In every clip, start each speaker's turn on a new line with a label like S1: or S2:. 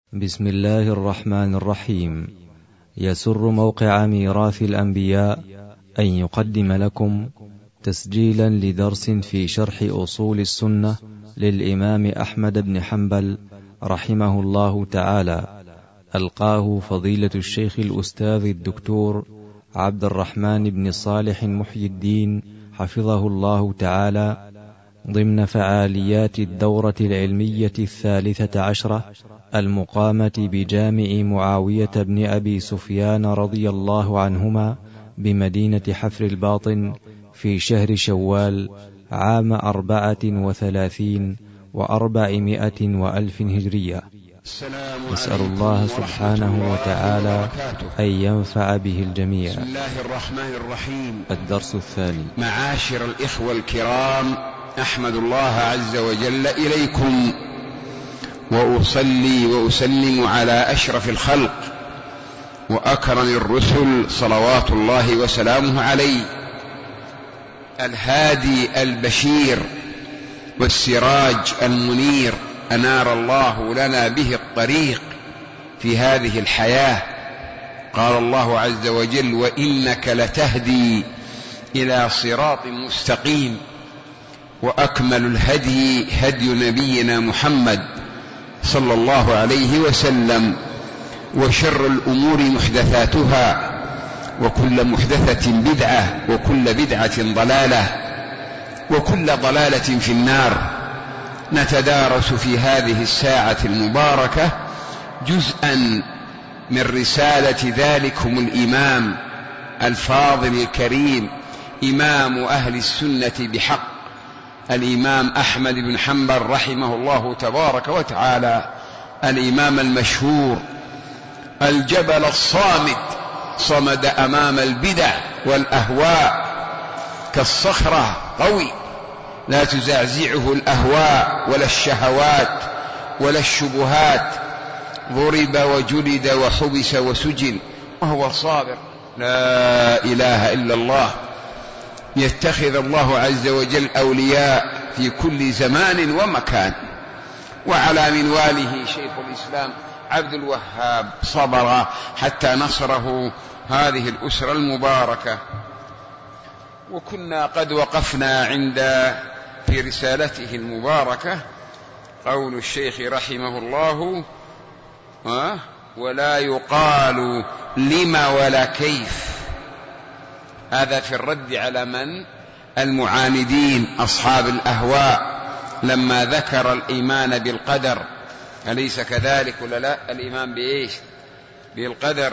S1: بسم الله الرحمن الرحيم. يسر موقع ميراث الأنبياء أن يقدم لكم تسجيلا لدرس في شرح أصول السنة للإمام أحمد بن حنبل رحمه الله تعالى، ألقاه فضيلة الشيخ الأستاذ الدكتور عبد الرحمن بن صالح محي الدين حفظه الله تعالى، ضمن فعاليات الدورة العلمية 13 المقامة بجامع معاوية بن أبي سفيان رضي الله عنهما بمدينة حفر الباطن في شهر شوال عام 34 و400 وألف هجرية. نسأل الله سبحانه وتعالى أن ينفع به الجميع.
S2: بسم الله الرحمن الرحيم.
S1: الدرس الثاني.
S2: معاشر الإخوة الكرام، أحمد الله عز وجل إليكم وأصلي وأسلم على أشرف الخلق وأكرم الرسل صلوات الله وسلامه عليه، الهادي البشير والسراج المنير، أنار الله لنا به الطريق في هذه الحياة. قال الله عز وجل: وإنك لتهدي إلى صراط مستقيم. وأكمل الهدي هدي نبينا محمد صلى الله عليه وسلم، وشر الأمور محدثاتها، وكل محدثة بدعة، وكل بدعة ضلالة، وكل ضلالة في النار. نتدارس في هذه الساعة المباركة جزءا من رسالة ذلكم الإمام الفاضل الكريم، إمام أهل السنة بحق، الإمام أحمد بن حنبل رحمه الله تبارك وتعالى، الإمام المشهور، الجبل الصامد، صمد أمام البدع والأهواء كالصخرة، قوي لا تزعزعه الأهواء ولا الشهوات ولا الشبهات. ضرب وجلد وحبس وسجن وهو صابر، لا إله إلا الله. يتخذ الله عز وجل أولياء في كل زمان ومكان. وعلى منواله شيخ الإسلام عبد الوهاب صبر حتى نصره هذه الأسرة المباركة. وكنا قد وقفنا في رسالته المباركة قول الشيخ رحمه الله: ولا يقال لما ولا كيف. هذا في الرد على من؟ المعاندين أصحاب الأهواء، لما ذكر الإيمان بالقدر. أليس كذلك ولا لا؟ الإيمان بإيش؟ بالقدر،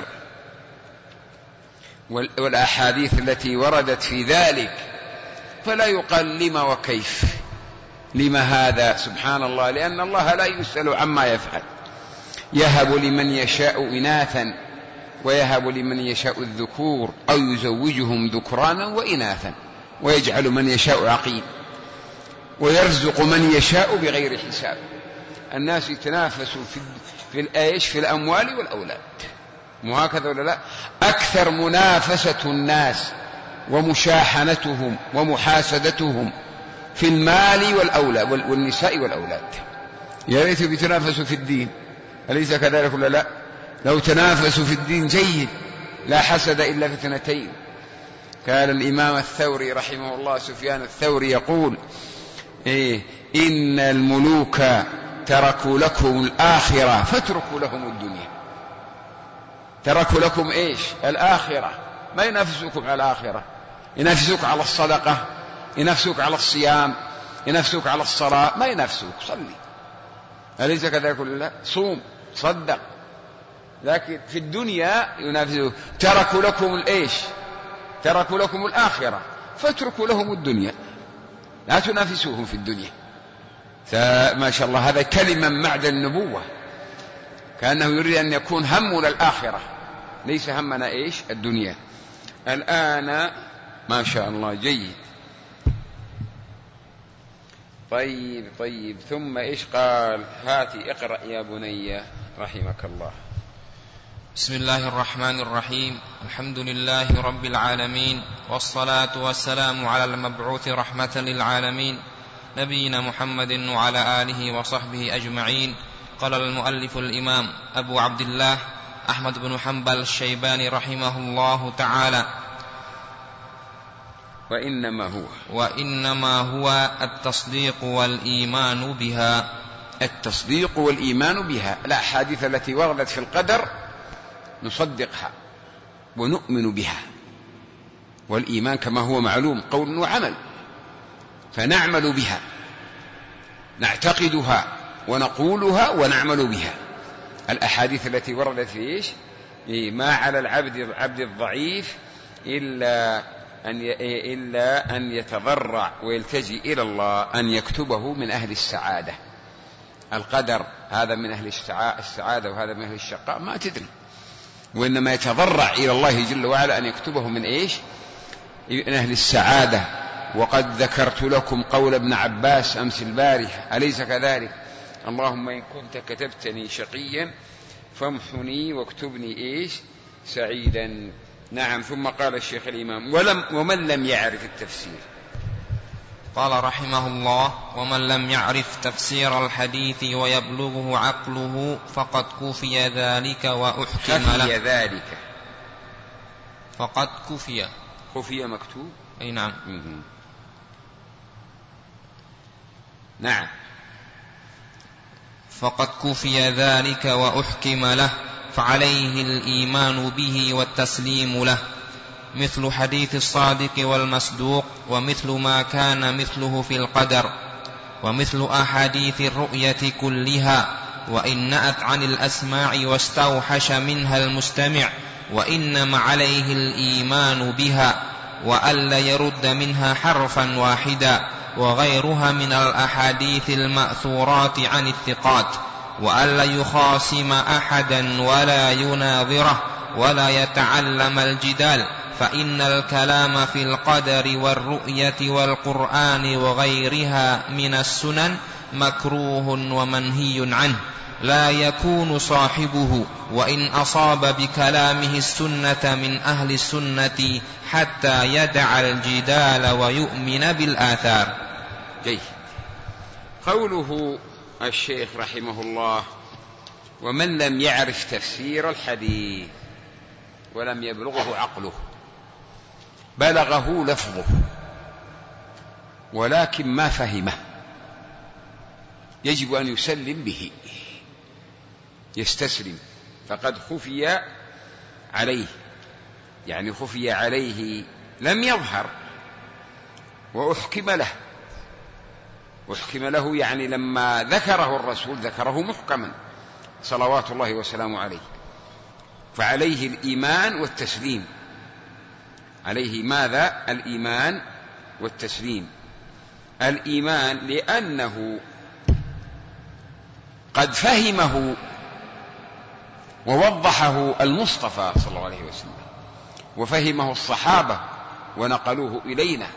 S2: والأحاديث التي وردت في ذلك. فلا يقال لما وكيف. لما هذا؟ سبحان الله، لأن الله لا يسأل عما يفعل. يهب لمن يشاء إناثا ويهب لمن يشاء الذكور أو يزوجهم ذكرانا وإناثا ويجعل من يشاء عقيم ويرزق من يشاء بغير حساب. الناس يتنافسوا في الأموال والأولاد، وهكذا ولا لا؟ أكثر منافسة الناس ومشاحنتهم ومحاسدتهم في المال والأولاد والنساء والأولاد. يا ريت بيتنافسوا في الدين، أليس كذلك ولا لا؟ لو تنافسوا في الدين جيد، لا حسد إلا في اثنتين. كان الإمام الثوري رحمه الله، سفيان الثوري، يقول: إن الملوك تركوا لكم الآخرة فاتركوا لهم الدنيا. تركوا لكم إيش؟ الآخرة. ما ينافسوكم على الآخرة، ينافسوك على الصدقة، ينافسوك على الصيام، ينافسوك على الصلاة، ما ينافسوك. صلي، أليس كذلك ولا لا؟ صوم، صدق. لكن في الدنيا ينافسوك. تركوا لكم الإيش؟ تركوا لكم الآخرة فاتركوا لهم الدنيا، لا تنافسوهم في الدنيا. ما شاء الله، هذا كلمة معدن النبوة، كأنه يريد أن يكون همنا الآخرة، ليس همنا إيش؟ الدنيا. الآن ما شاء الله جيد. طيب ثم إيش قال؟ هاتي اقرأ يا بني رحمك الله.
S3: بسم الله الرحمن الرحيم. الحمد لله رب العالمين، والصلاة والسلام على المبعوث رحمة للعالمين، نبينا محمد وعلى آله وصحبه أجمعين. قال المؤلف الإمام أبو عبد الله أحمد بن حنبل الشيباني رحمه الله تعالى: وإنما هو التصديق والإيمان بها.
S2: التصديق والإيمان بها. الأحاديث التي وردت في القدر نصدقها ونؤمن بها، والإيمان كما هو معلوم قول وعمل، فنعمل بها، نعتقدها ونقولها ونعمل بها. الأحاديث التي وردت في إيش؟ ما على العبد الضعيف إلا أن يتضرع ويلتجئ إلى الله أن يكتبه من أهل السعادة. القدر هذا من أهل السعادة وهذا من أهل الشقاء ما تدري، وإنما يتضرع إلى الله جل وعلا أن يكتبه من إيش؟ من أهل السعادة. وقد ذكرت لكم قول ابن عباس أمس البارحة: أليس كذلك؟ اللهم إن كنت كتبتني شقيا فامحني واكتبني إيش؟ سعيدا. نعم. ثم قال الشيخ الإمام: ومن لم يعرف التفسير.
S3: قال رحمه الله: ومن لم يعرف تفسير الحديث ويبلغه عقله فقد كفي ذلك وأحكم له.
S2: ذلك
S3: فقد كفي.
S2: خفي مكتوب.
S3: أي نعم.
S2: نعم.
S3: فقد كفي ذلك وأحكم له، فعليه الإيمان به والتسليم له، مثل حديث الصادق والمصدوق، ومثل ما كان مثله في القدر، ومثل أحاديث الرؤية كلها، وإن نأت عن الأسماع واستوحش منها المستمع، وإنما عليه الإيمان بها، وألا يرد منها حرفا واحدا، وغيرها من الأحاديث المأثورات عن الثقات، وألا يخاصم أحدا ولا يناظره ولا يتعلم الجدال، فإن الكلام في القدر والرؤية والقرآن وغيرها من السنن مكروه ومنهي عنه، لا يكون صاحبه وإن أصاب بكلامه السنة من أهل السنة حتى يدع الجدال ويؤمن بالآثار.
S2: جيد. قوله الشيخ رحمه الله: ومن لم يعرف تفسير الحديث ولم يبلغه عقله، بلغه لفظه ولكن ما فهمه، يجب أن يسلم به، يستسلم. فقد خفي عليه، يعني خفي عليه لم يظهر، وأحكم له. أحكم له يعني لما ذكره الرسول ذكره محكما صلوات الله وسلامه عليه، فعليه الإيمان والتسليم. عليه ماذا؟ الإيمان والتسليم. الإيمان لأنه قد فهمه ووضحه المصطفى صلى الله عليه وسلم، وفهمه الصحابة ونقلوه إلينا.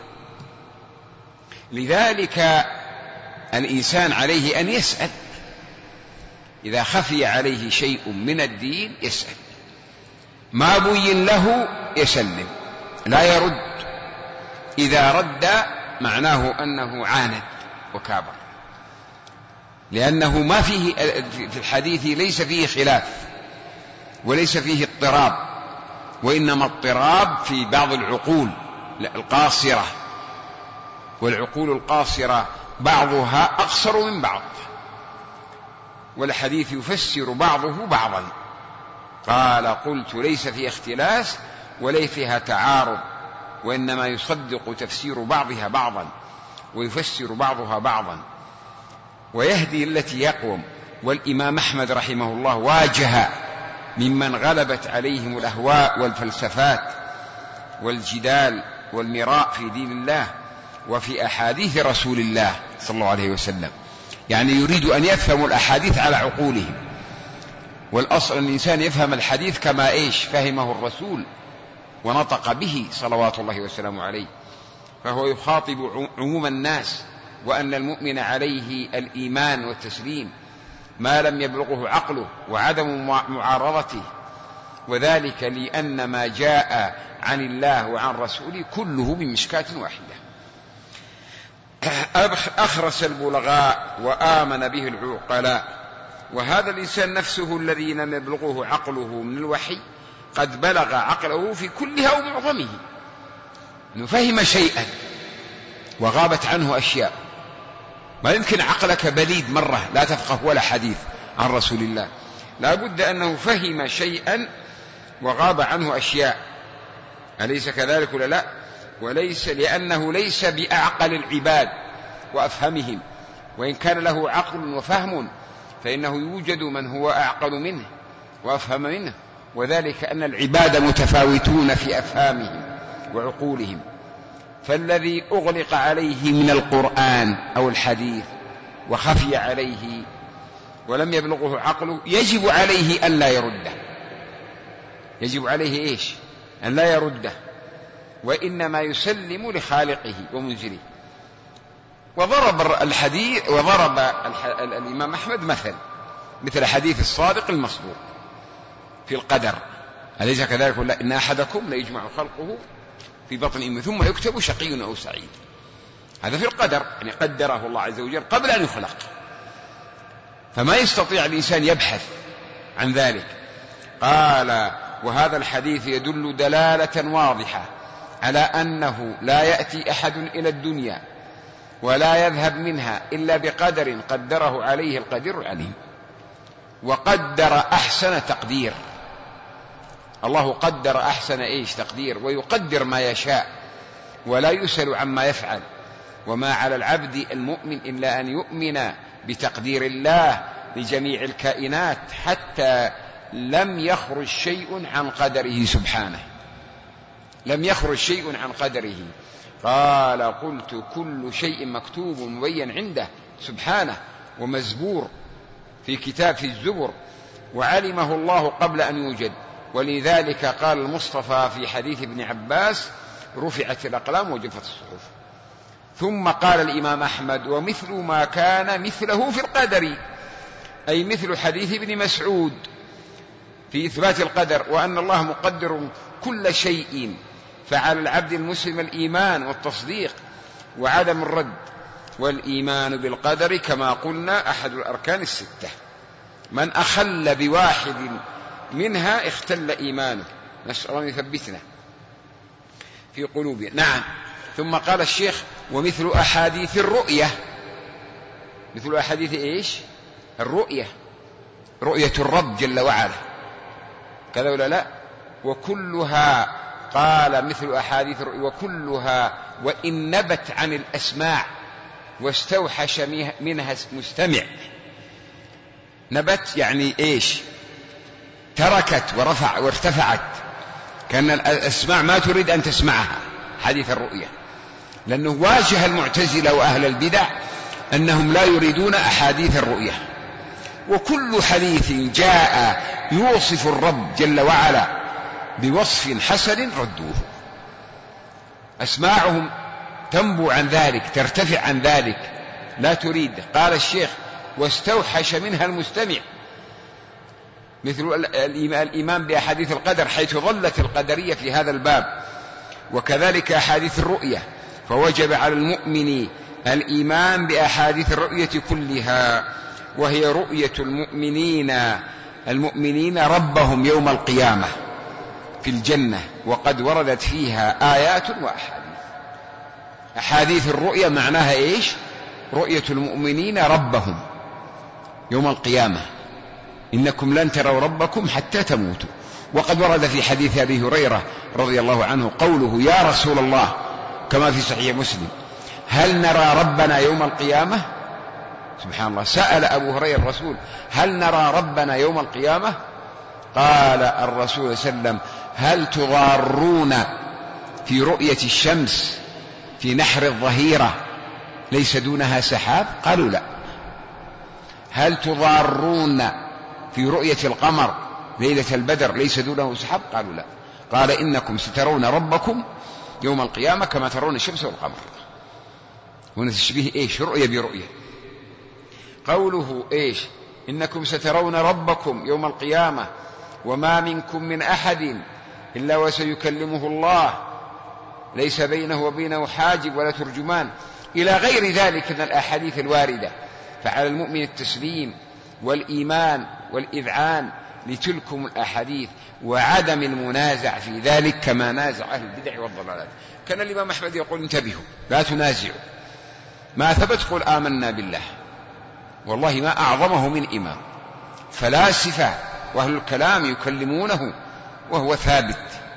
S2: لذلك الإنسان عليه أن يسأل، إذا خفي عليه شيء من الدين يسأل، ما بين له يسلم، لا يرد. إذا رد معناه أنه عاند وكابر، لأنه ما فيه في الحديث ليس فيه خلاف وليس فيه اضطراب، وإنما اضطراب في بعض العقول القاصرة، والعقول القاصرة بعضها أقصر من بعض، والحديث يفسر بعضه بعضا. قال: قلت ليس فيها اختلاس وليس فيها تعارض، وإنما يصدق تفسير بعضها بعضا ويفسر بعضها بعضا ويهدي التي يقوم. والإمام أحمد رحمه الله واجه ممن غلبت عليهم الأهواء والفلسفات والجدال والمراء في دين الله وفي أحاديث رسول الله صلى الله عليه وسلم، يعني يريد أن يفهم الأحاديث على عقولهم. والأصل أن الإنسان يفهم الحديث كما فهمه الرسول ونطق به صلوات الله وسلامه عليه، فهو يخاطب عموم الناس، وأن المؤمن عليه الإيمان والتسليم ما لم يبلغه عقله وعدم معارضته، وذلك لأن ما جاء عن الله وعن رسوله كله من مشكاة واحدة. أخرس البلغاء وآمن به العقلاء، وهذا الإنسان نفسه الذي لم يبلغه عقله من الوحي قد بلغ عقله في كلها ومعظمه، أنه فهم شيئا وغابت عنه أشياء. ما يمكن عقلك بليد مرة لا تفقه ولا حديث عن رسول الله، لا بد أنه فهم شيئا وغاب عنه أشياء، أليس كذلك ولا لا؟ وليس لأنه ليس بأعقل العباد وأفهمهم، وإن كان له عقل وفهم فإنه يوجد من هو أعقل منه وأفهم منه، وذلك أن العباد متفاوتون في أفهامهم وعقولهم. فالذي أغلق عليه من القرآن أو الحديث وخفي عليه ولم يبلغه عقله يجب عليه أن لا يرده، يجب عليه إيش؟ أن لا يرده، وإنما يسلم لخالقه ومنزله. وضرب الإمام أحمد مثل حديث الصادق المصدوق في القدر، أليس كذلك؟ ولا إن أحدكم ليجمع خلقه في بطن أمه ثم يكتب شقي أو سعيد. هذا في القدر، يعني قدره الله عز وجل قبل أن يخلق، فما يستطيع الإنسان يبحث عن ذلك. قال: وهذا الحديث يدل دلالة واضحة على أنه لا يأتي أحد إلى الدنيا ولا يذهب منها إلا بقدر قدره عليه القدير العليم. وقدر أحسن تقدير، الله قدر أحسن إيش؟ تقدير، ويقدر ما يشاء ولا يسأل عما يفعل. وما على العبد المؤمن إلا أن يؤمن بتقدير الله لجميع الكائنات حتى لم يخرج شيء عن قدره سبحانه، لم يخرج شيء عن قدره. قال: قلت: كل شيء مكتوب مبين عنده سبحانه ومزبور في كتاب في الزبر، وعلمه الله قبل أن يوجد. ولذلك قال المصطفى في حديث ابن عباس: رفعت الأقلام وجفت الصحف. ثم قال الإمام أحمد: ومثل ما كان مثله في القدر، أي مثل حديث ابن مسعود في إثبات القدر، وأن الله مقدر كل شيء. فعلى العبد المسلم الإيمان والتصديق وعدم الرد. والإيمان بالقدر كما قلنا أحد الأركان الستة، من أخل بواحد منها اختل إيمانه، نسأل الله يثبتنا في قلوبنا. نعم. ثم قال الشيخ: ومثل أحاديث الرؤية. مثل أحاديث إيش؟ الرؤية، رؤية الرب جل وعلا، كذا ولا لا؟ وكلها، قال مثل أحاديث الرؤية وكلها وإن نبت عن الأسماع واستوحش منها مستمع. نبت يعني إيش؟ تركت وارتفعت، كأن الأسماع ما تريد أن تسمعها حديث الرؤية، لأنه واجه المعتزلة وأهل البدع أنهم لا يريدون أحاديث الرؤية. وكل حديث جاء يوصف الرب جل وعلا بوصف حسن ردوه. أسماعهم تنبو عن ذلك، ترتفع عن ذلك، لا تريد. قال الشيخ: واستوحش منها المستمع، مثل الإيمان بأحاديث القدر حيث ظلت القدرية في هذا الباب، وكذلك أحاديث الرؤية. فوجب على المؤمن الإيمان بأحاديث الرؤية كلها، وهي رؤية المؤمنين ربهم يوم القيامة في الجنة، وقد وردت فيها آيات وأحاديث. أحاديث الرؤية معناها إيش؟ رؤية المؤمنين ربهم يوم القيامة، إنكم لن تروا ربكم حتى تموتوا. وقد ورد في حديث أبي هريرة رضي الله عنه قوله: يا رسول الله، كما في صحيح مسلم: هل نرى ربنا يوم القيامة؟ سبحان الله، سأل أبو هريرة الرسول: هل نرى ربنا يوم القيامة؟ قال الرسول صلى الله عليه وسلم: هل تضارون في رؤية الشمس في نحر الظهيرة ليس دونها سحاب؟ قالوا لا. هل تضارون في رؤية القمر ليلة البدر ليس دونه سحاب؟ قالوا لا. قال: إنكم سترون ربكم يوم القيامة كما ترون الشمس والقمر. هنا تشبيه إيش؟ رؤية برؤية. قوله إيش؟ إنكم سترون ربكم يوم القيامة وما منكم من أحد إلا وسيكلمه الله ليس بينه وبينه حاجب ولا ترجمان، إلى غير ذلك من الأحاديث الواردة. فعلى المؤمن التسليم والإيمان والإذعان لتلكم الأحاديث وعدم المنازع في ذلك كما نازع أهل البدع والضلالات. كان الإمام أحمد يقول انتبهوا لا تنازعوا، ما ثبت قل آمنا بالله، والله ما أعظمه من إمام. فلاسفة وأهل الكلام يكلمونه وهو ثابت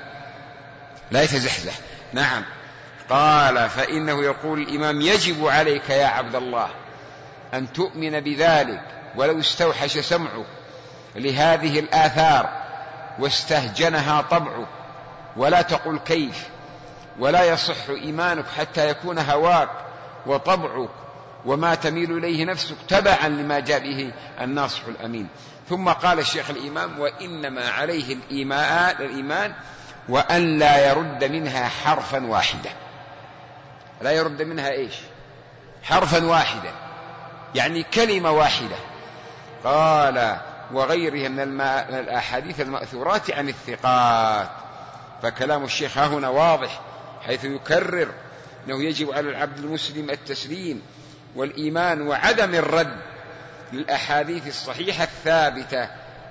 S2: لا يتزحزح. نعم. قال فإنه يقول الإمام يجب عليك يا عبد الله أن تؤمن بذلك ولو استوحش سمعك لهذه الآثار واستهجنها طبعك، ولا تقل كيف، ولا يصح إيمانك حتى يكون هواك وطبعك وما تميل إليه نفسك تبعا لما جاء به الناصح الأمين. ثم قال الشيخ الإمام وإنما عليه الإيمان وأن لا يرد منها حرفا واحدا. لا يرد منها إيش؟ حرفا واحدا، يعني كلمة واحدة. قال وغيرها من الأحاديث المأثورات عن الثقات. فكلام الشيخ هنا واضح، حيث يكرر أنه يجب على العبد المسلم التسليم والإيمان وعدم الرد للأحاديث الصحيحة الثابتة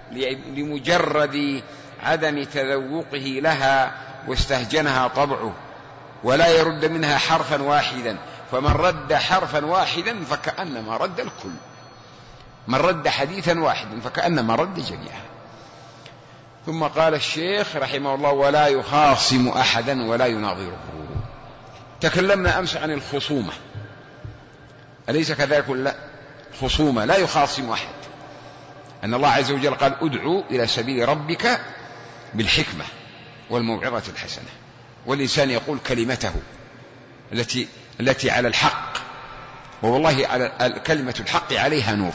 S2: لمجرد عدم تذوقه لها واستهجنها طبعه، ولا يرد منها حرفا واحدا. فمن رد حرفا واحدا فكأنما رد الكل، من رد حديثا واحدا فكأنما رد جميعا. ثم قال الشيخ رحمه الله ولا يخاصم أحدا ولا يناظره. تكلمنا أمس عن الخصومة، أليس كذلك؟ لا، خصومة لا يخاصم أحد. أن الله عز وجل قال ادعو إلى سبيل ربك بالحكمة والموعظة الحسنة، والإنسان يقول كلمته التي على الحق، والله على كلمة الحق عليها نور،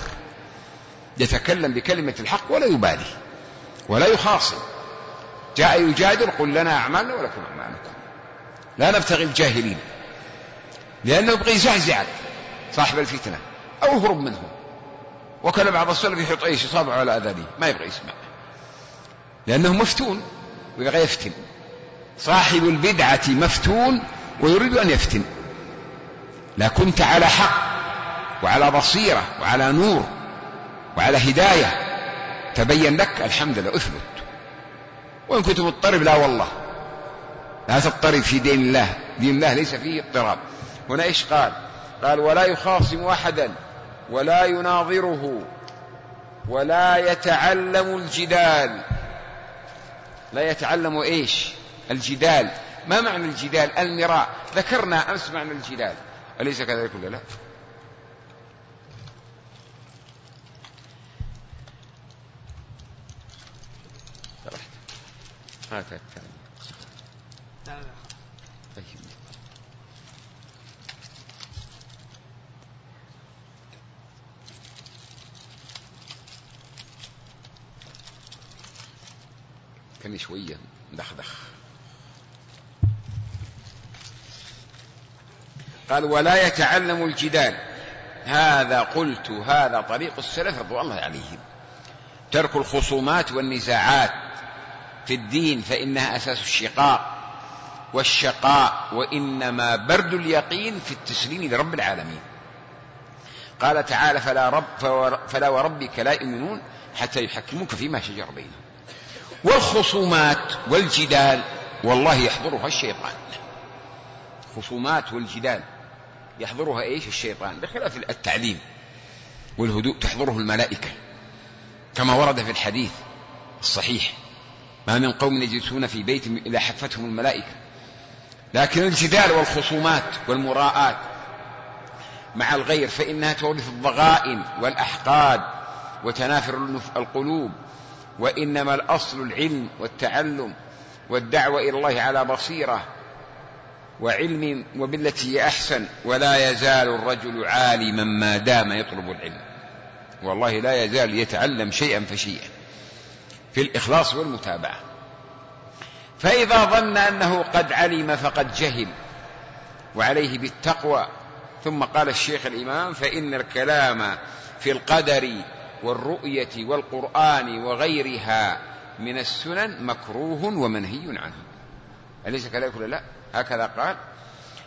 S2: يتكلم بكلمة الحق ولا يبالي ولا يخاصم. جاء يجادل قل لنا أعمالنا ولكم أعمالكم، لا نبتغي الجاهلين، لأنه يبغي يزعزع صاحب الفتنة أو يهرب منه. وكان بعض السلف يحط أي صابع على أذانه ما يبغي يسمع، لأنه مفتون ويبغي يفتن. صاحب البدعة مفتون ويريد أن يفتن. لا كنت على حق وعلى بصيرة وعلى نور وعلى هداية تبين لك الحمد لله اثبت، وإن كنت مضطرب لا والله لا تضطرب في دين الله، دين الله ليس فيه اضطراب. هنا إيش قال؟ قال ولا يخاصم أحدا ولا يناظره ولا يتعلم الجدال. لا يتعلم إيش؟ الجدال. ما معنى الجدال؟ المراء. ذكرنا أمس معنى الجدال، أليس كذلك ولا لا؟ هذا الكلام طيب. كان شوية دخدخ. قال ولا يتعلم الجدال. هذا قلت هذا طريق السلف رضوان الله عليهم، ترك الخصومات والنزاعات في الدين، فإنها أساس الشقاق والشقاء، وإنما برد اليقين في التسليم لرب العالمين. قال تعالى فلا وربك لا يؤمنون حتى يحكموك فيما شجر بينهم. والخصومات والجدال والله يحضرها الشيطان. خصومات والجدال يحضرها إيش؟ الشيطان، بخلاف التعليم والهدوء تحضره الملائكة، كما ورد في الحديث الصحيح ما من قوم يجلسون في بيت إلا حفتهم الملائكة. لكن الجدال والخصومات والمراءات مع الغير فإنها تورث الضغائن والأحقاد وتنافر القلوب، وإنما الأصل العلم والتعلم والدعوة إلى الله على بصيرة وعلم وبالتي هي أحسن. ولا يزال الرجل عالما ما دام يطلب العلم، والله لا يزال يتعلم شيئا فشيئا في الإخلاص والمتابعة. فإذا ظن أنه قد علم فقد جهل، وعليه بالتقوى. ثم قال الشيخ الإمام فإن الكلام في القدر والرؤية والقرآن وغيرها من السنن مكروه ومنهي عنه. أليس كذلك ولا لا؟ هكذا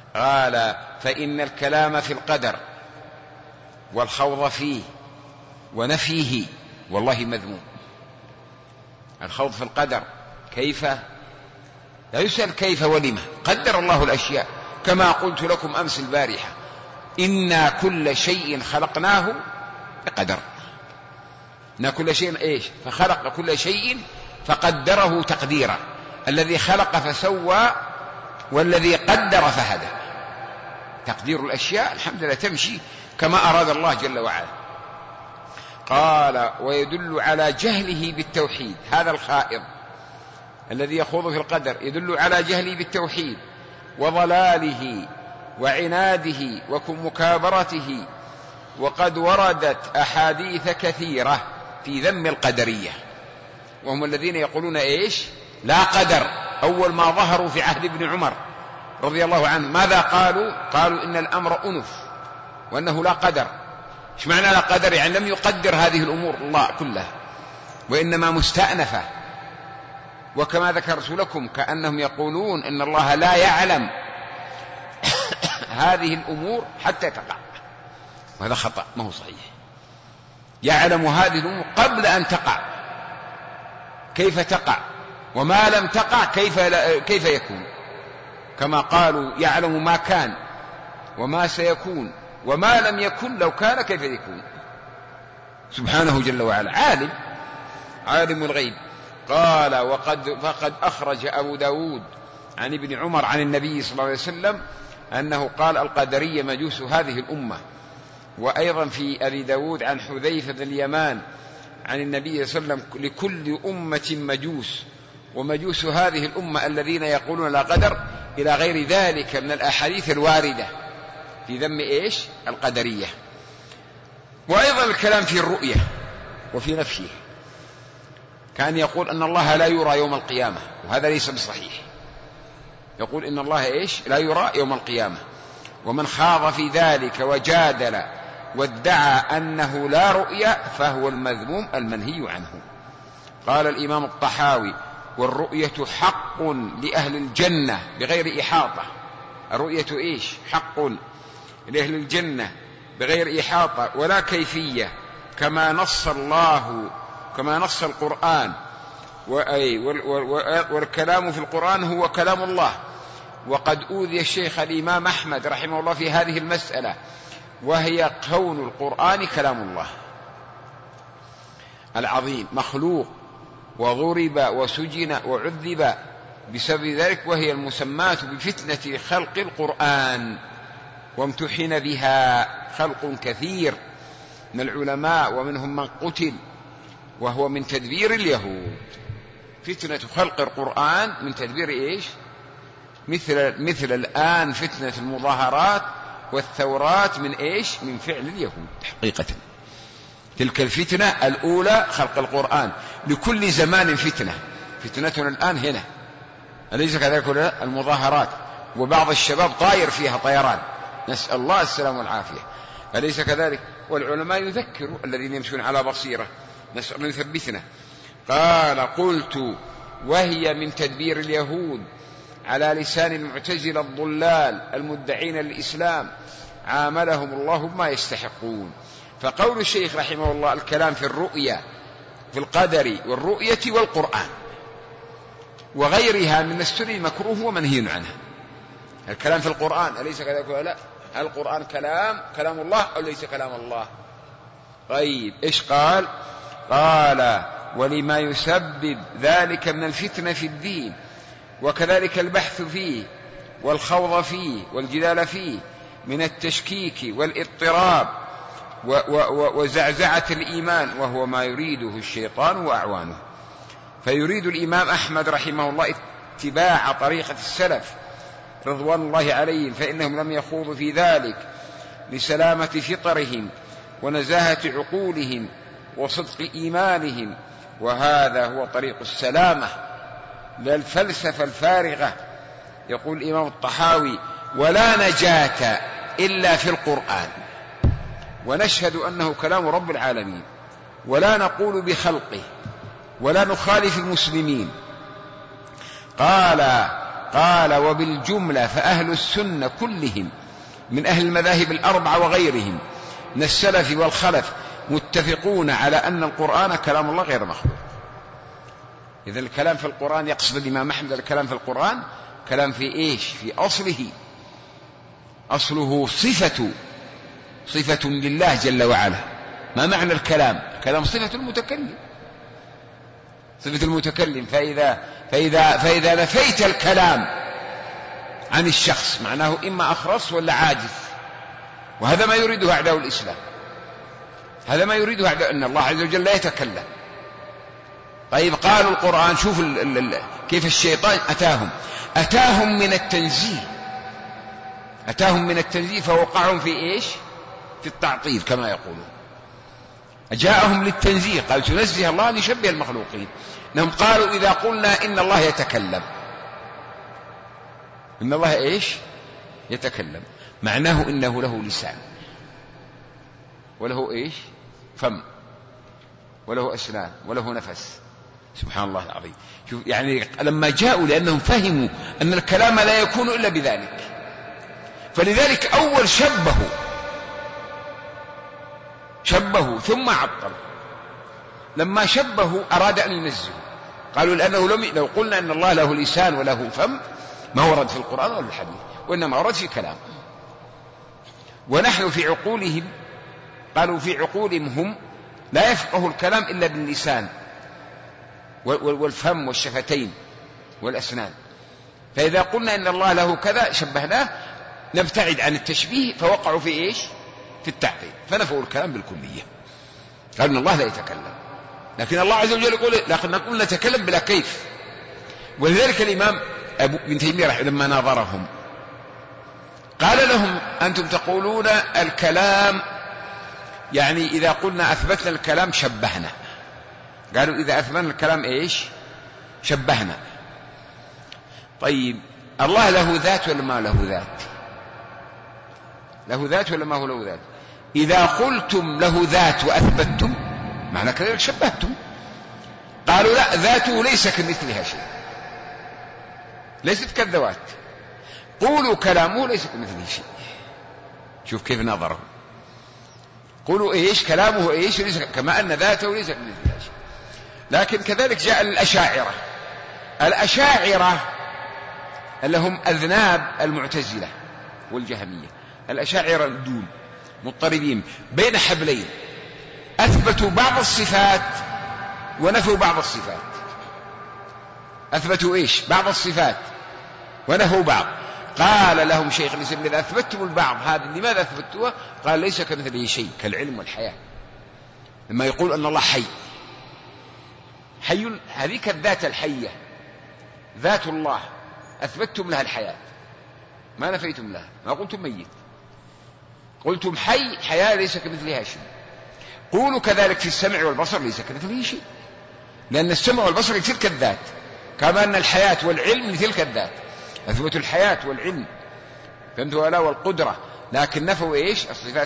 S2: قال فإن الكلام في القدر والخوض فيه ونفيه والله مذموم. الخوض في القدر كيف، لا يسأل كيف ولما، قدر الله الأشياء. كما قلت لكم أمس البارحة إنا كل شيء خلقناه بقدر. إنا كل شيء إيش؟ فخلق كل شيء فقدره تقديرا. الذي خلق فسوى والذي قدر فهدى. تقدير الأشياء الحمد لله تمشي كما أراد الله جل وعلا. قال ويدل على جهله بالتوحيد. هذا الخائض الذي يخوض في القدر يدل على جهله بالتوحيد وضلاله وعناده ومكابرته. وقد وردت أحاديث كثيرة في ذم القدرية، وهم الذين يقولون إيش؟ لا قدر. أول ما ظهروا في عهد ابن عمر رضي الله عنه ماذا قالوا؟ قالوا إن الأمر أنف وأنه لا قدر. إيش معنى لا قدر؟ يعني لم يقدر هذه الأمور الله كلها، وإنما مستأنفة. وكما ذكرت لكم كأنهم يقولون إن الله لا يعلم هذه الأمور حتى تقع، وهذا خطأ ما هو صحيح. يعلم هذه الأمور قبل أن تقع، كيف تقع، وما لم تقع كيف يكون. كما قالوا يعلم ما كان وما سيكون وما لم يكن لو كان كيف يكون. سبحانه جل وعلا عالم الغيب. قال فقد أخرج أبو داود عن ابن عمر عن النبي صلى الله عليه وسلم أنه قال القدرية مجوس هذه الأمة. وأيضا في أبي داود عن حذيفة بن اليمان عن النبي صلى الله عليه وسلم لكل أمة مجوس، ومجوس هذه الأمة الذين يقولون لا قدر، إلى غير ذلك من الأحاديث الواردة في ذم إيش؟ القدرية. وأيضا الكلام في الرؤية وفي نفيه، كان يقول أن الله لا يرى يوم القيامة، وهذا ليس بصحيح. يقول إن الله إيش؟ لا يرى يوم القيامة. ومن خاض في ذلك وجادل وادعى أنه لا رؤية فهو المذموم المنهي عنه. قال الإمام الطحاوي والرؤية حق لأهل الجنة بغير إحاطة. الرؤية إيش؟ حق لأهل الجنة بغير إحاطة ولا كيفية، كما نص القرآن. والكلام في القرآن هو كلام الله. وقد أوذي الشيخ الإمام أحمد رحمه الله في هذه المسألة، وهي كون القرآن كلام الله العظيم مخلوق، وضرب وسجن وعذب بسبب ذلك، وهي المسماة بفتنة خلق القرآن. وامتحن بها خلق كثير من العلماء ومنهم من قتل، وهو من تدبير اليهود. فتنة خلق القرآن من تدبير إيش؟ مثل الآن فتنة المظاهرات والثورات من إيش؟ من فعل اليهود حقيقة. تلك الفتنة الأولى خلق القرآن. لكل زمان فتنتنا الآن هنا، أليس كذلك؟ المظاهرات، وبعض الشباب طاير فيها طيران، نسأل الله السلام والعافية، أليس كذلك؟ والعلماء يذكروا الذين يمشون على بصيرة، نسأل الله يثبتنا. قال قلت وهي من تدبير اليهود على لسان المعتزلة الضلال المدعين للإسلام، عاملهم الله بما يستحقون. فقول الشيخ رحمه الله الكلام في الرؤيا في القدر والرؤية والقرآن وغيرها من السنن مكروه ومنهي عنه. الكلام في القرآن أليس كذلك ولا لا؟ هل القرآن كلام الله أو ليس كلام الله؟ طيب إيش قال؟ قال ولما يسبب ذلك من الفتنة في الدين، وكذلك البحث فيه والخوض فيه والجدال فيه من التشكيك والاضطراب وزعزعة الإيمان، وهو ما يريده الشيطان وأعوانه. فيريد الإمام أحمد رحمه الله اتباع طريقة السلف رضوان الله عليهم، فإنهم لم يخوضوا في ذلك لسلامة فطرهم ونزاهة عقولهم وصدق إيمانهم، وهذا هو طريق السلامة لا الفلسفة الفارغة. يقول الإمام الطحاوي ولا نجاة إلا في القرآن، ونشهد أنه كلام رب العالمين، ولا نقول بخلقه، ولا نخالف المسلمين. قال وبالجملة فأهل السنة كلهم من أهل المذاهب الأربعة وغيرهم من السلف والخلف متفقون على أن القرآن كلام الله غير مخلوق. إذا الكلام في القرآن يقصد الإمام أحمد الكلام في القرآن كلام في إيش؟ في أصله صفة لله جل وعلا. ما معنى الكلام؟ الكلام صفة المتكلم. فإذا نفيت الكلام عن الشخص معناه إما أخرس ولا عاجز، وهذا ما يريده أعداء الإسلام. هذا ما يريده أعداء، أن الله عز وجل لا يتكلم. طيب قالوا القرآن، شوف كيف الشيطان أتاهم من التنزيه فوقعهم في إيش؟ في التعطيل كما يقولون. جاءهم للتنزيه، قال تنزه الله أن يشبه المخلوقين. إنهم قالوا إذا قلنا إن الله يتكلم، إن الله إيش؟ يتكلم، معناه إنه له لسان وله إيش؟ فم وله أسنان وله نفس. سبحان الله العظيم. شوف يعني لما جاءوا، لأنهم فهموا أن الكلام لا يكون إلا بذلك، فلذلك أول شبهوا ثم عطلوا. لما شبهوا أراد أن ينزهوا، قالوا لأنه لو قلنا أن الله له لسان وله فم ما ورد في القرآن ولا الحديث، وإنما ورد في كلام. ونحن في عقولهم، قالوا في عقولهم هم لا يفقه الكلام إلا باللسان والفم والشفتين والأسنان. فإذا قلنا إن الله له كذا شبهناه، نبتعد عن التشبيه، فوقعوا في إيش؟ في التعطيل، فنفوا الكلام بالكلية. قالوا إن الله لا يتكلم، لكن الله عز وجل يقول لكن نقول نتكلم بلا كيف. ولذلك الإمام ابن تيمية لما ناظرهم قال لهم أنتم تقولون الكلام، يعني إذا قلنا أثبتنا الكلام شبهنا. قالوا إذا أثبتنا الكلام إيش؟ شبهنا. طيب الله له ذات ولا ما له ذات؟ له ذات ولا ما هو له ذات؟ إذا قلتم له ذات وأثبتم معنى كذلك شبهتم. قالوا لا، ذاته ليس كمثلها شيء، ليست كالذوات. قولوا كلامه ليس كمثله شيء. شوف كيف نظره. قولوا إيش؟ كلامه إيش؟ ليس كما أن ذاته ليس كمثلها شيء. لكن كذلك جاء الأشاعرة اللي هم أذناب المعتزلة والجهمية. الأشاعرة دون مضطربين بين حبلين، أثبتوا بعض الصفات ونفوا بعض الصفات. أثبتوا إيش؟ بعض الصفات ونفوا بعض. قال لهم شيخ الإسلام إذا أثبتم البعض هذا لماذا أثبتوها؟ قال ليس كمثله شيء، كالعلم والحياة. لما يقول أن الله حي، هذيك الذات الحية ذات الله، أثبتتم لها الحياة، ما نفيتم لها، ما قلتم ميت، قلتم حي، حياة ليس كمثلها شيء. قولوا كذلك في السمع والبصر ليس كمثله شيء، لأن السمع والبصر لتلك الذات، كما أن الحياة والعلم لتلك الذات. أثبتوا الحياة والعلم فهمتوا ولا والقدرة، لكن نفوا إيش؟ الصفات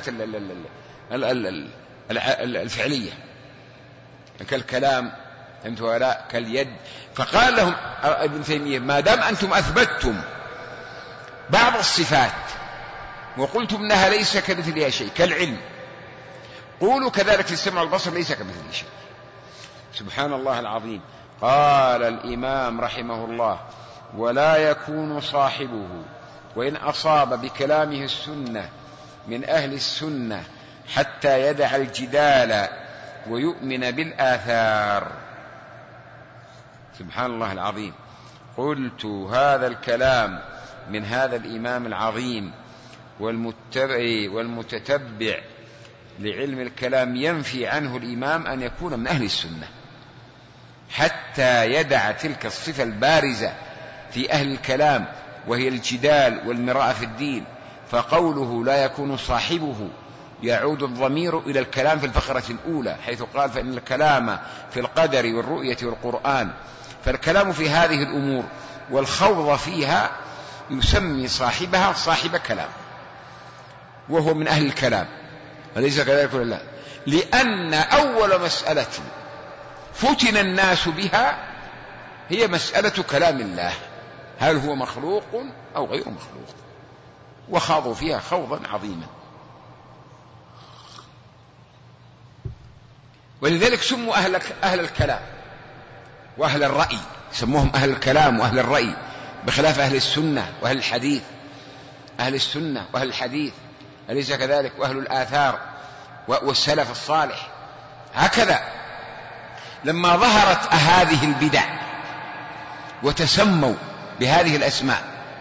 S2: الفعلية كالكلام فهمتوا ولا كاليد. فقال لهم ابن تيمية ما دام أنتم أثبتتم بعض الصفات وقلتم أنها ليس كمثلها شيء كالعلم، قولوا كذلك في السمع والبصر ليس كمثله شيء. سبحان الله العظيم. قال الإمام رحمه الله ولا يكون صاحبه وإن أصاب بكلامه السنة من أهل السنة حتى يدع الجدال ويؤمن بالآثار. سبحان الله العظيم. قلت هذا الكلام من هذا الإمام العظيم والمتتبع لعلم الكلام ينفي عنه الإمام أن يكون من أهل السنة حتى يدع تلك الصفة البارزة في أهل الكلام وهي الجدال والمراء في الدين. فقوله لا يكون صاحبه يعود الضمير إلى الكلام في الفقرة الأولى حيث قال فإن الكلام في القدر والرؤية والقرآن. فالكلام في هذه الأمور والخوض فيها يسمي صاحبها صاحب كلام وهو من أهل الكلام، أليس كذلك ولا لا؟ لأن أول مسألة فتن الناس بها هي مسألة كلام الله، هل هو مخلوق أو غير مخلوق، وخاضوا فيها خوضا عظيما. ولذلك سموا أهل الكلام وأهل الرأي، سموهم أهل الكلام وأهل الرأي، بخلاف أهل السنة وأهل الحديث. أهل السنة وأهل الحديث أليس كذلك؟ وأهل الآثار والسلف الصالح. هكذا لما ظهرت هذه البدع وتسموا بهذه الأسماء،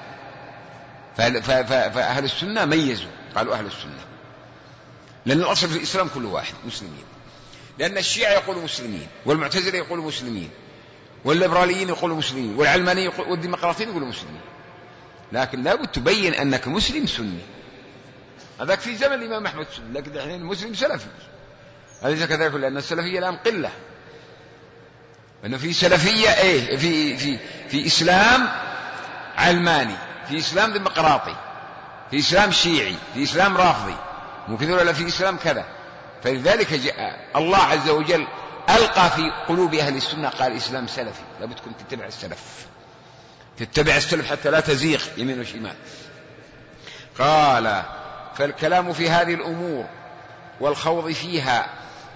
S2: فأهل السنة ميزوا قالوا أهل السنة، لأن الأصل في الإسلام كل واحد مسلمين. لأن الشيعة يقولوا مسلمين، والمعتزلة يقولوا مسلمين، والليبراليين يقولوا مسلمين، والعلمانيين والديمقراطيين يقولوا مسلمين. لكن لابد تبين أنك مسلم سني. هذاك في زمن الإمام أحمد سني، لكن الحين مسلم سلفي. أليس كذلك؟ لأن السلفية الآن قلة، أنه في سلفية في إسلام علماني، في إسلام ديمقراطي، في إسلام شيعي، في إسلام رافضي، ممكن ولا في إسلام كذا. فلذلك جاء الله عز وجل ألقى في قلوب أهل السنة قال إسلام سلفي، لابدكم تتبع السلف، تتبع السلف حتى لا تزيغ يمين وشمال. قال فالكلام في هذه الأمور والخوض فيها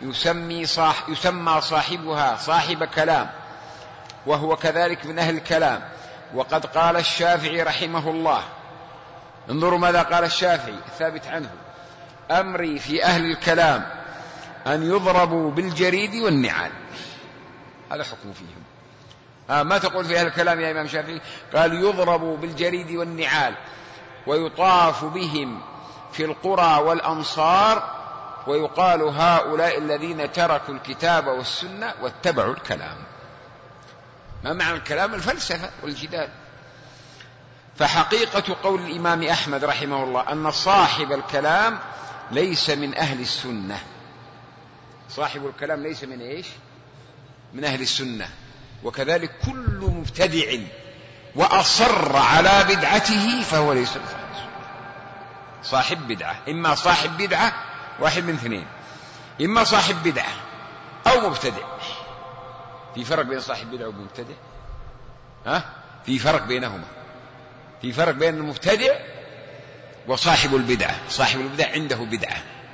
S2: يسمى صاحبها صاحب كلام، وهو كذلك من أهل الكلام. وقد قال الشافعي رحمه الله، انظروا ماذا قال الشافعي الثابت عنه: أمري في أهل الكلام أن يضربوا بالجريد والنعال. هذا حكم فيهم. ما تقول في أهل الكلام يا إمام الشافعي؟ قال يضربوا بالجريد والنعال، ويطاف بهم في القرى والأمصار، ويقال هؤلاء الذين تركوا الكتاب والسنة واتبعوا الكلام. ما معنى الكلام؟ الفلسفة والجدال. فحقيقة قول الإمام أحمد رحمه الله أن صاحب الكلام ليس من أهل السنة. صاحب الكلام ليس من إيش؟ من أهل السنة. وكذلك كل مبتدع وأصر على بدعته فهو ليس من أهل السنة. صاحب بدعة، إما صاحب بدعة واحد من اثنين، إما صاحب بدعة أو مبتدع. في فرق بين صاحب بدعة ومبتدع؟ في فرق بينهما. في فرق بين المبتدع وصاحب البدعة. صاحب البدعة عنده بدعة،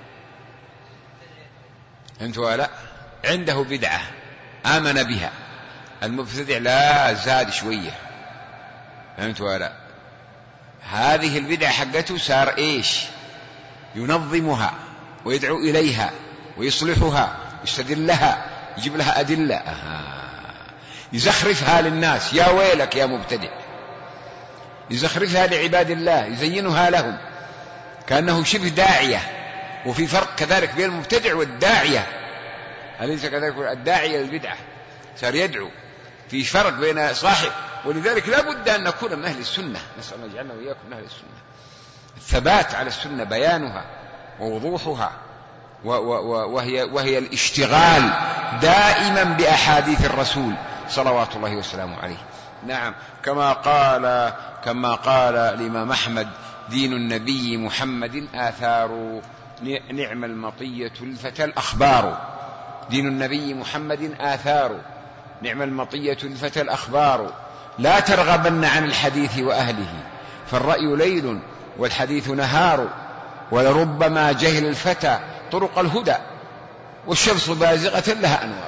S2: أنت ولا عنده بدعة آمن بها. المبتدع لا، زاد شوية، أنت ولا هذه البدعة حقته صار إيش؟ ينظمها ويدعو إليها ويصلحها، يستدل لها، يجيب لها أدلة، يزخرفها للناس. يا ويلك يا مبتدع، يزخرفها لعباد الله، يزينها لهم كأنه شبه داعية. وفي فرق كذلك بين المبتدع والداعية، أليس كذلك؟ الداعية للبدعة صار يدعو. في فرق بين صاحب. ولذلك لا بد أن نكون من أهل السنة، نسأل الله يجعلنا وإياكم من أهل السنة. الثبات على السنة، بيانها ووضوحها، وهي الاشتغال دائما بأحاديث الرسول صلوات الله وسلامه عليه. نعم، كما قال الإمام أحمد: دين النبي محمد آثار، نعم المطية الفتى الأخبار. دين النبي محمد آثار، نعم المطية الفتى الأخبار. لا ترغبن عن الحديث وأهله، فالرأي ليل والحديث نهار. ولربما جهل الفتى طرق الهدى، والشمس بازغة لها أنوار.